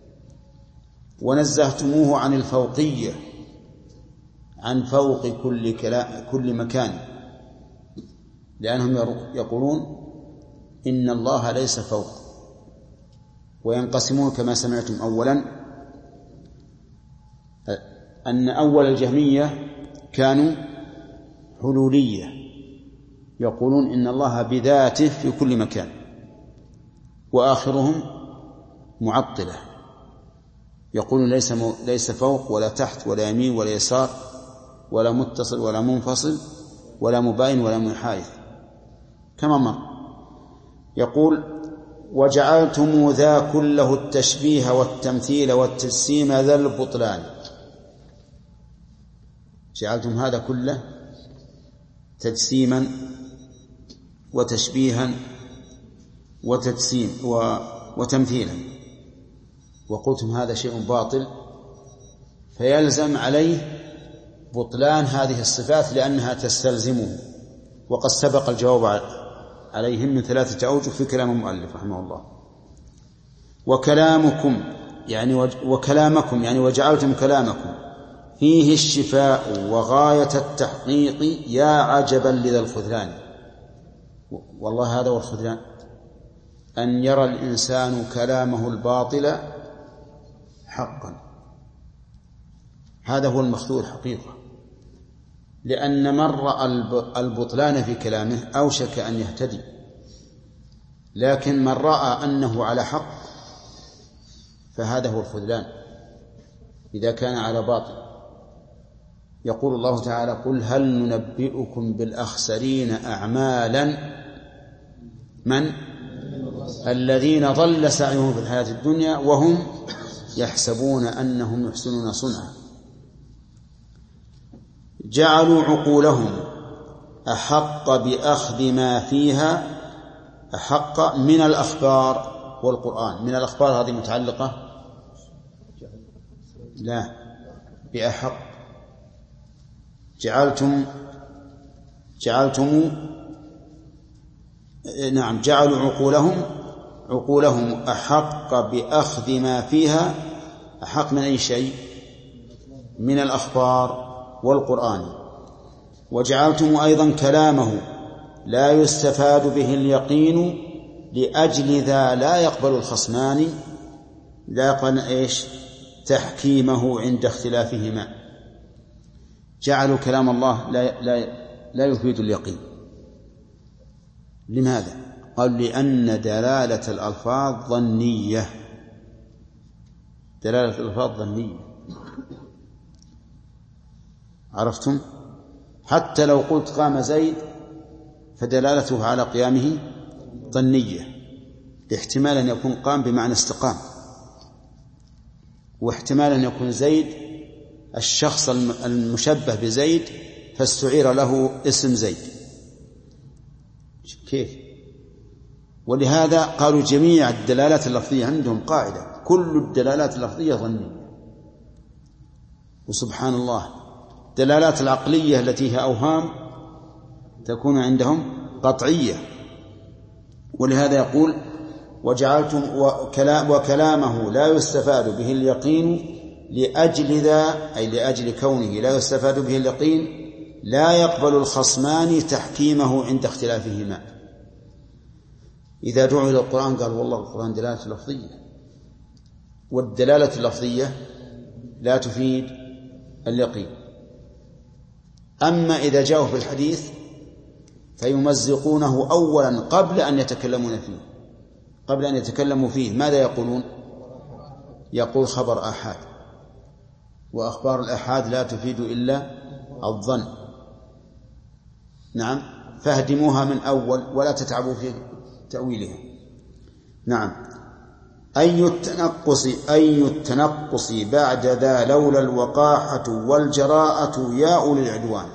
ونزهتموه عن الفوقية، عن فوق كل, كل مكان، لأنهم يقولون إن الله ليس فوق. وينقسمون كما سمعتم أولا أن أول الجهمية كانوا حلولية، يقولون إن الله بذاته في كل مكان، وآخرهم معطلة يقولون ليس ليس فوق ولا تحت ولا يمين ولا يسار ولا متصل ولا منفصل ولا مباين ولا محايد كما مر. يقول: وجعلتم ذا كله التشبيه والتمثيل والتجسيم ذا البطلان. جعلتم هذا كله تجسيما وتشبيها وتجسيم وتمثيلا، وقلتم هذا شيء باطل، فيلزم عليه بطلان هذه الصفات لأنها تستلزمه. وقد سبق الجواب عليهم من ثلاثة أوجه في كلام المؤلف رحمه الله. وكلامكم يعني وكلامكم يعني وجعلتم كلامكم فيه الشفاء وغاية التحقيق يا عجبا لذا الخذلان. والله هذا هو الخذلان، أن يرى الإنسان كلامه الباطل حقا، هذا هو المخذول حقيقة. لأن من رأى البطلان في كلامه أوشك أن يهتدي، لكن من رأى أنه على حق فهذا هو الخذلان إذا كان على باطل. يقول الله تعالى: قل هل ننبئكم بالأخسرين أعمالا من الذين ضل سعيهم في الحياة الدنيا وهم يحسبون أنهم يحسنون صنعا. جعلوا عقولهم أحق بأخذ ما فيها، أحق من الأخبار والقرآن. من الأخبار هذه متعلقة لا بأحق. جعلتم جعلتم نعم جعلوا عقولهم عقولهم أحق بأخذ ما فيها، أحق من أي شيء؟ من الأخبار والقرآن. وجعلتم أيضا كلامه لا يستفاد به اليقين، لأجل ذا لا يقبل الخصمان لا يقبل إيش؟ تحكيمه عند اختلافهما. جعلوا كلام الله لا, لا, لا يفيد اليقين. لماذا؟ قال لأن دلالة الألفاظ ظنية. دلالة الألفاظ ظنية، عرفتم؟ حتى لو قلت قام زيد فدلالته على قيامه ظنية، احتمال أن يكون قام بمعنى استقام، واحتمال أن يكون زيد الشخص المشبه بزيد فاستعير له اسم زيد. كيف؟ ولهذا قالوا جميع الدلالات اللفظية عندهم قاعدة: كل الدلالات اللفظية ظنية. وسبحان الله، الدلالات العقلية التي هي أوهام تكون عندهم قطعية. ولهذا يقول: وجعلتم وكلامه لا يستفاد به اليقين، لأجل ذا أي لأجل كونه لا يستفاد به اليقين لا يقبل الخصمان تحكيمه عند اختلافهما. إذا دعوا إلى القرآن قال والله القرآن دلالة لفظية، والدلالة اللفظية لا تفيد اليقين. أما إذا جاءوا في الحديث فيمزقونه أولا قبل أن يتكلمون فيه قبل أن يتكلموا فيه ماذا يقولون؟ يقول خبر آحاد، وأخبار الآحاد لا تفيد إلا الظن. نعم، فاهدموها من أول ولا تتعبوا في تأويلها. نعم. أي التنقص أي التنقص بعد ذا لولا الوقاحة والجراءة يا أولي العدوان.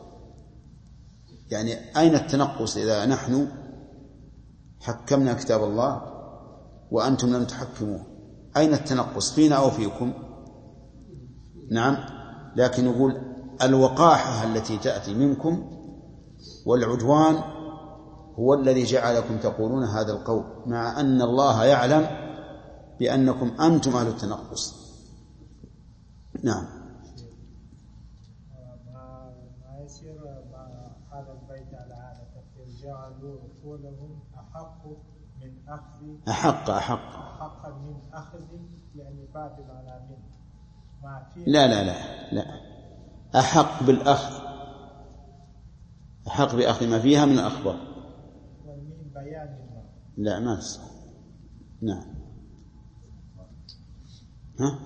يعني أين التنقص إذا نحن حكمنا كتاب الله وأنتم لم تحكموه؟ أين التنقص، فينا أو فيكم؟ نعم، لكن يقول الوقاحة التي تأتي منكم والعدوان هو الذي جعلكم تقولون هذا القول، مع أن الله يعلم بأنكم أنتم أهل التنقص. نعم. ما يصير هذا البيت على هذا التفسير: جعلوا عقولهم أحق من أخذ أحق أحق أحق من أخذ، يعني بادل على من ما فيه. لا لا لا لا أحق بالأخذ، أحق بأخذ ما فيها من الأخبار. والمين بيان لا ما نصح. نعم. ها؟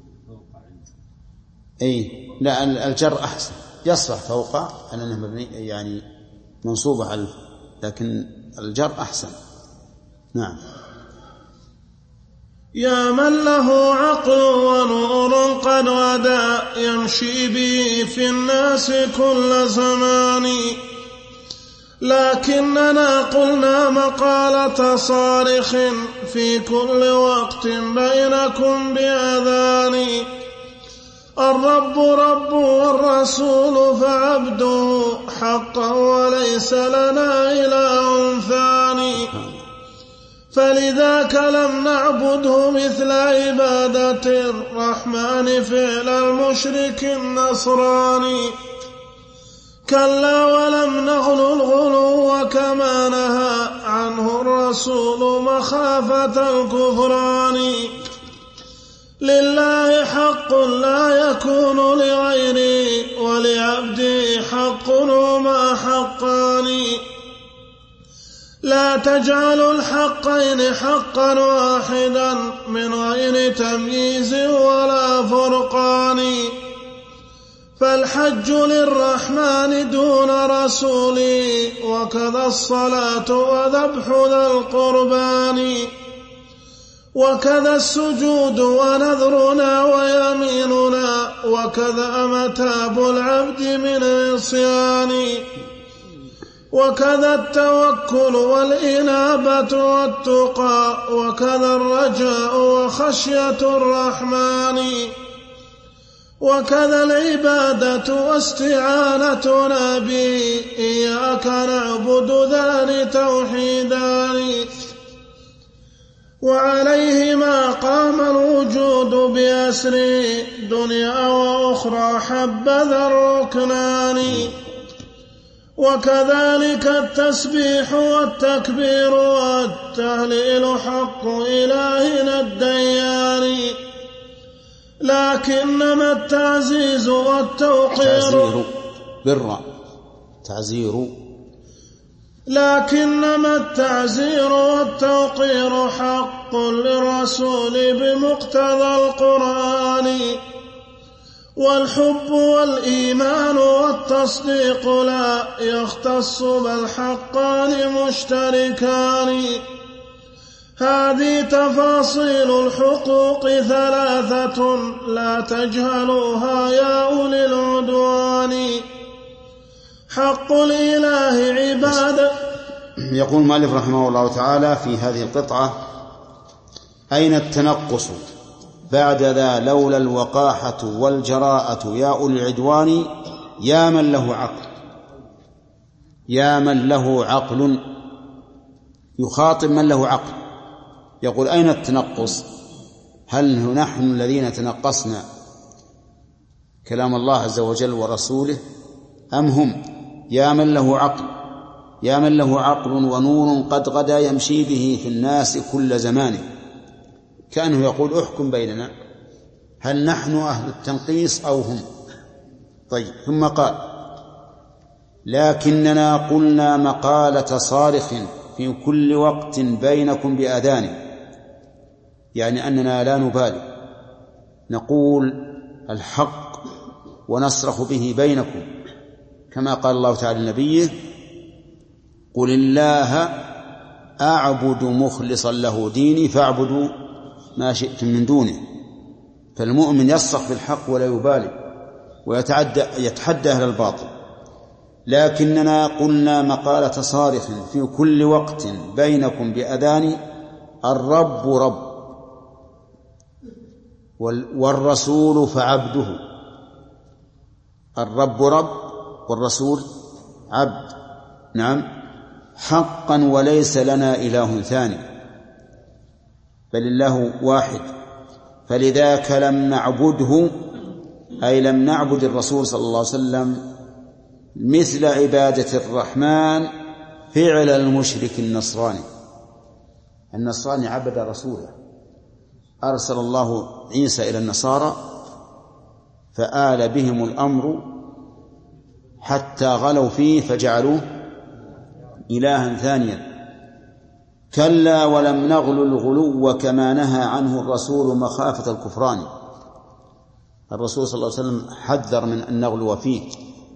أي لا، الجر أحسن، يصلح فوق أنه مبني يعني منصوبة على، لكن الجر أحسن. نعم. يا من له عقل ونور قد غدا يمشي به في الناس كل زمان، لكننا قلنا مقالة صارخ في كل وقت بينكم بأذان. الرب رب والرسول فعبده حقا وليس لنا إله ثاني، فلذاك لم نعبده مثل عبادة الرحمن فعل المشرك النصراني. كلا ولم نغلو الغلو كما نهى عنه الرسول مخافة الكفران. لله حق لا يكون لغيره ولعبده حق وما حقان. لا تجعلوا الحقين حقا واحدا من غير تمييز ولا فرقان. فالحج للرحمن دون رسوله وكذا الصلاة وذبح ذا القربان. وكذا السجود ونذرنا ويميننا، وكذا متاب العبد من العصيان، وكذا التوكل والإنابة والتقى، وكذا الرجاء وخشية الرحمن، وكذا العبادة واستعانتنا به، إياك نعبد ذان توحيدان، وعليهما قام الوجود بأسر دنيا وأخرى حبذا الركنان، وكذلك التسبيح والتكبير والتهليل حق إلهنا الديان، لكنما التعزيز والتوقير تعزير بالراء تعزير لكنما التعزير والتوقير حق للرسول بمقتضى القرآن، والحب والإيمان والتصديق لا يختص بل حقان مشتركان، هذه تفاصيل الحقوق ثلاثة لا تجهلوها يا أولي العدوان. حق الإله عبادة. يقول المؤلف رحمه الله تعالى في هذه القطعة: أين التنقص بعد ذا لولا الوقاحة والجراءة يا أولي العدوان، يا من له عقل يا من له عقل يخاطب من له عقل، يقول أين التنقص؟ هل نحن الذين تنقصنا كلام الله عز وجل ورسوله أم هم؟ يا من له عقل يا من له عقل ونور قد غدا يمشي به في الناس كل زمان، كأنه يقول احكم بيننا، هل نحن أهل التنقيص أو هم؟ طيب، ثم قال: لكننا قلنا مقالة صارخ في كل وقت بينكم بآذان، يعني أننا لا نبالي، نقول الحق ونصرخ به بينكم، كما قال الله تعالى لنبيه: قل الله أعبد مخلصا له ديني فاعبدوا ما شئتم من دونه. فالمؤمن يصرخ بالحق ولا يبالي ويتعدى يتحدى أهل الباطل. لكننا قلنا مقالة صارخ في كل وقت بينكم بأذان، الرب رب والرسول فعبده. الرب رب والرسول عبد، نعم، حقا وليس لنا إله ثاني، بل الله واحد. فلذاك لم نعبده، أي لم نعبد الرسول صلى الله عليه وسلم مثل عبادة الرحمن فعل المشرك النصراني. النصراني عبد رسوله، أرسل الله عيسى إلى النصارى فآل بهم الأمر حتى غلوا فيه فجعلوه إلها ثانيا. كلا ولم نغل الغلو كما نهى عنه الرسول مخافة الكفران. الرسول صلى الله عليه وسلم حذر من أن نغلو فيه.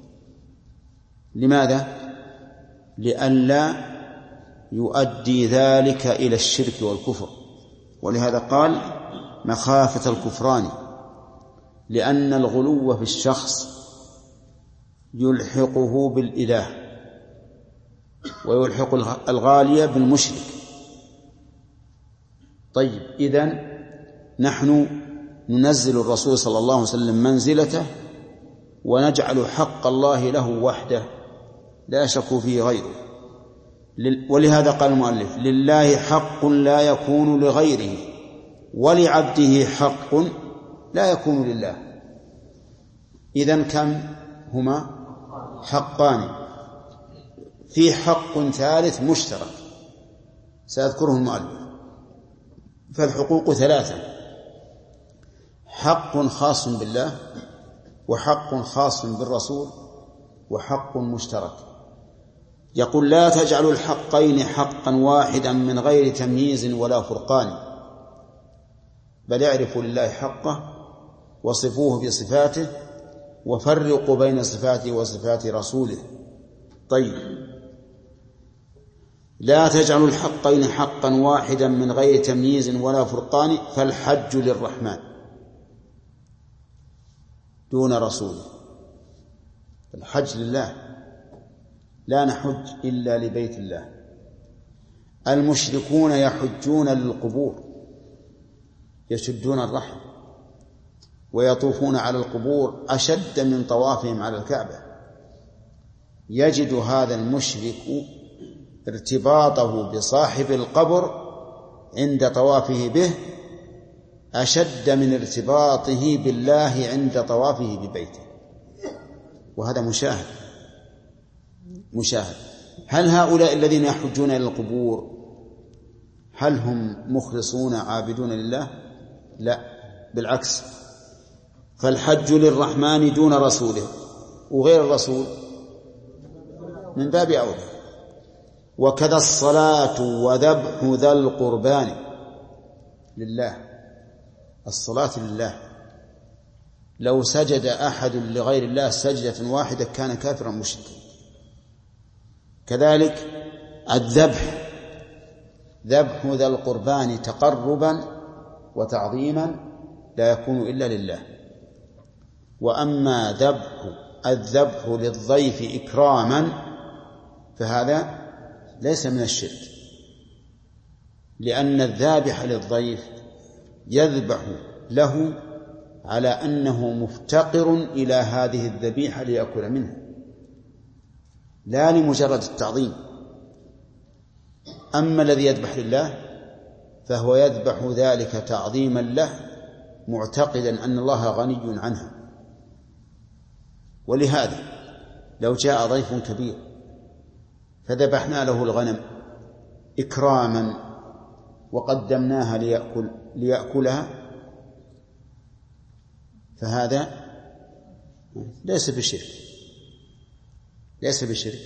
لماذا؟ لئلا يؤدي ذلك إلى الشرك والكفر، ولهذا قال مخافة الكفران، لأن الغلو في الشخص يلحقه بالإله ويلحق الغالية بالمشرك. طيب، إذن نحن ننزل الرسول صلى الله عليه وسلم منزلته ونجعل حق الله له وحده لا شك فيه غيره. ولهذا قال المؤلف: لله حق لا يكون لغيره، ولعبده حق لا يكون لله. إذن كم هما؟ حقان. في حق ثالث مشترك سأذكره المؤلف. فالحقوق ثلاثة: حق خاص بالله، وحق خاص بالرسول، وحق مشترك. يقول: لا تجعلوا الحقين حقا واحدا من غير تمييز ولا فرقان، بل اعرفوا لله حقه وصفوه بصفاته وفرقوا بين صفاته وصفات رسوله. طيب، لا تجعلوا الحقين حقا واحدا من غير تمييز ولا فرقان فالحج للرحمن دون رسوله. الحج لله، لا نحج إلا لبيت الله. المشركون يحجون للقبور، يشدون الرحم ويطوفون على القبور أشد من طوافهم على الكعبة. يجد هذا المشرك ارتباطه بصاحب القبر عند طوافه به أشد من ارتباطه بالله عند طوافه ببيته، وهذا مشاهد مشاهد. هل هؤلاء الذين يحجون إلى القبور هل هم مخلصون عابدون لله؟ لا، بالعكس. فالحج للرحمن دون رسوله، وغير الرسول من باب أولى. وكذا الصلاة وذبح ذا القربان لله. الصلاة لله، لو سجد أحد لغير الله سجدة واحدة كان كافرا مشركا. كذلك الذبح، ذبح ذا القربان تقربا وتعظيما لا يكون إلا لله. وأما ذبح الذبح للضيف إكراما فهذا ليس من الشرك، لأن الذابح للضيف يذبح له على أنه مفتقر إلى هذه الذبيحة ليأكل منها، لا لمجرد التعظيم. أما الذي يذبح لله فهو يذبح ذلك تعظيما له معتقدا أن الله غني عنها. ولهذا لو جاء ضيف كبير فذبحنا له الغنم إكراما وقدمناها ليأكل ليأكلها فهذا ليس بشرك، ليس بشرك،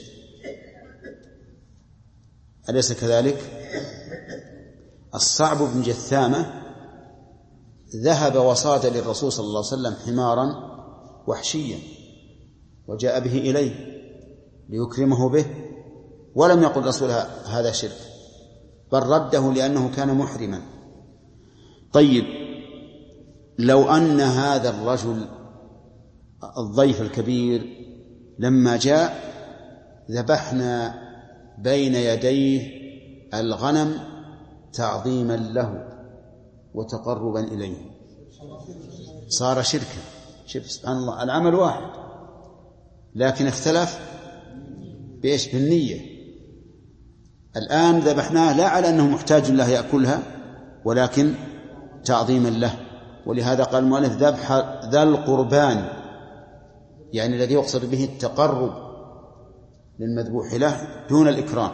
أليس كذلك؟ الصعب بن جثامة ذهب وصاد للرسول صلى الله عليه وسلم حمارا وحشيا وجاء به إليه ليكرمه به، ولم يقل رسول هذا شرك، بل رده لأنه كان محرما. طيب، لو أن هذا الرجل الضيف الكبير لما جاء ذبحنا بين يديه الغنم تعظيما له وتقربا إليه، صار شركا. شوف سبحان الله، العمل واحد لكن اختلف بإيش؟ بالنية. الآن ذبحناه لا على أنه محتاج له يأكلها ولكن تعظيما له، ولهذا قال المؤلف ذبح ذا القربان، يعني الذي يقصد به التقرب للمذبوح له دون الإكرام.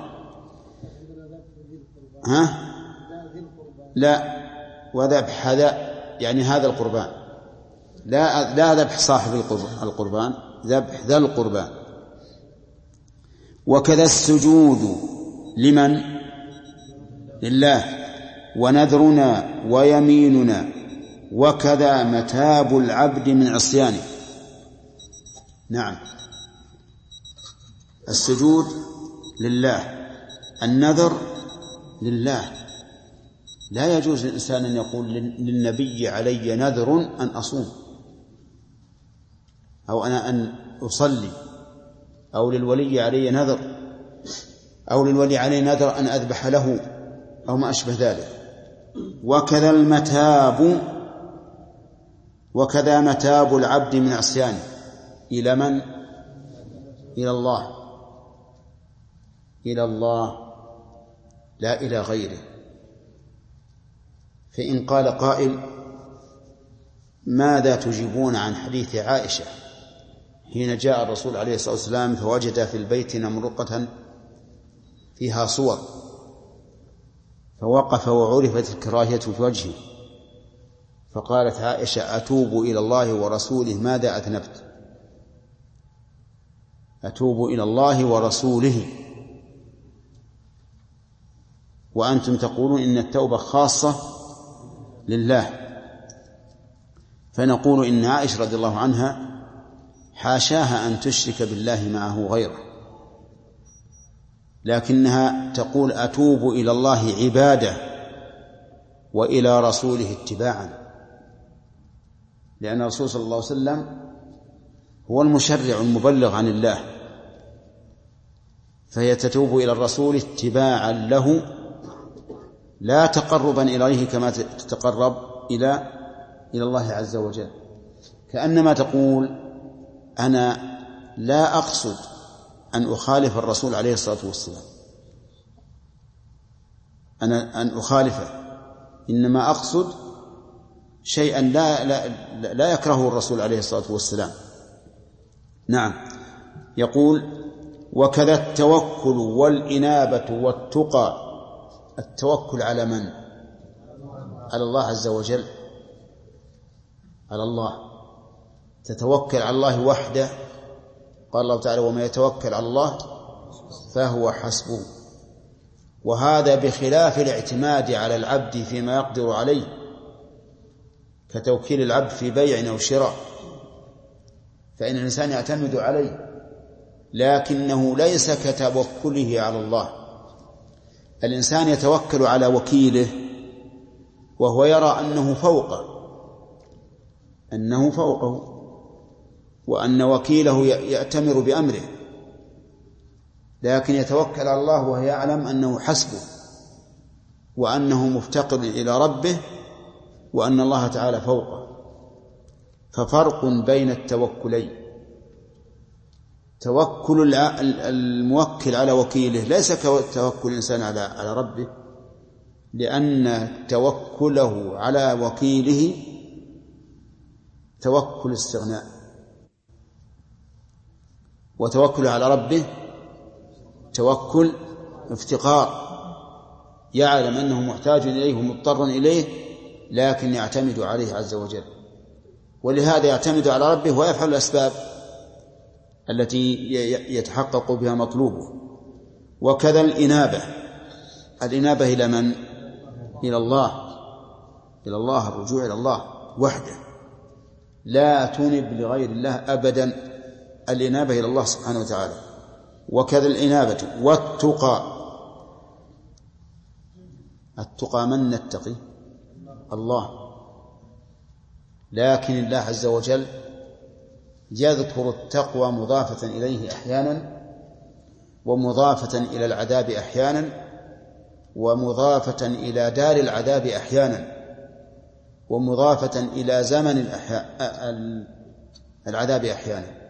ها؟ لا، وذبح هذا يعني هذا القربان، لا لا ذبح صاحب القربان، ذبح ذا القربان. وكذا السجود لمن؟ لله، ونذرنا ويميننا، وكذا متاب العبد من عصيانه. نعم، السجود لله، النذر لله. لا يجوز للإنسان أن يقول للنبي علي نذر أن أصوم، أو أنا أن أصلي، أو للولي علي نذر، أو للولي علي نذر أن أذبح له، أو ما أشبه ذلك. وكذا المتاب، وكذا متاب العبد من عصيانه إلى من؟ إلى الله، إلى الله لا إلى غيره. فإن قال قائل ماذا تجيبون عن حديث عائشة حين جاء الرسول عليه الصلاة والسلام فوجد في البيت نمرقة فيها صور فوقف وعرفت الكراهية في وجهه، فقالت عائشة أتوب إلى الله ورسوله ماذا أذنبت؟ أتوب إلى الله ورسوله، وأنتم تقولون إن التوبة خاصة لله. فنقول إن عائشة رضي الله عنها حاشاها أن تشرك بالله معه غيره، لكنها تقول أتوب إلى الله عبادة وإلى رسوله اتباعا، لأن الرسول صلى الله عليه وسلم هو المشرع المبلغ عن الله، فهي تتوب إلى الرسول اتباعا له لا تقربا إليه كما تتقرب إلى إلى الله عز وجل. كأنما تقول أنا لا أقصد أن أخالف الرسول عليه الصلاة والسلام، أنا أن أخالفه، إنما أقصد شيئا لا, لا, لا يكرهه الرسول عليه الصلاة والسلام. نعم. يقول وكذا التوكل والإنابة والتقى. التوكل على من؟ على الله عز وجل، على الله، تتوكل على الله وحده. قال الله تعالى وما يتوكل على الله فهو حسبه. وهذا بخلاف الاعتماد على العبد فيما يقدر عليه، كتوكيل العبد في بيع أو شراء، فإن الإنسان يعتمد عليه لكنه ليس كتوكله على الله. الإنسان يتوكل على وكيله وهو يرى أنه فوقه أنه فوقه وأن وكيله يأتمر بأمره، لكن يتوكل على الله وهو يعلم أنه حسبه وأنه مفتقر إلى ربه وأن الله تعالى فوقه. ففرق بين التوكلين. توكل الموكل على وكيله ليس كتوكل الإنسان على على ربه، لأن توكله على وكيله توكل استغناء، وتوكله على ربه توكل افتقار، يعلم أنه محتاج إليه ومضطر إليه لكن يعتمد عليه عز وجل، ولهذا يعتمد على ربه ويفعل الأسباب التي يتحقق بها مطلوبه. وكذا الإنابة. الإنابة إلى من؟ إلى الله، إلى الله، الرجوع إلى الله وحده، لا تنب لغير الله أبدا، الإنابة إلى الله سبحانه وتعالى. وكذا الإنابة والتقى. التقى من نتقي؟ الله، لكن الله عز وجل يذكر التقوى مضافة إليه أحيانا، ومضافة إلى العذاب أحيانا، ومضافة إلى دار العذاب أحيانا، ومضافة إلى زمن العذاب أحيانا.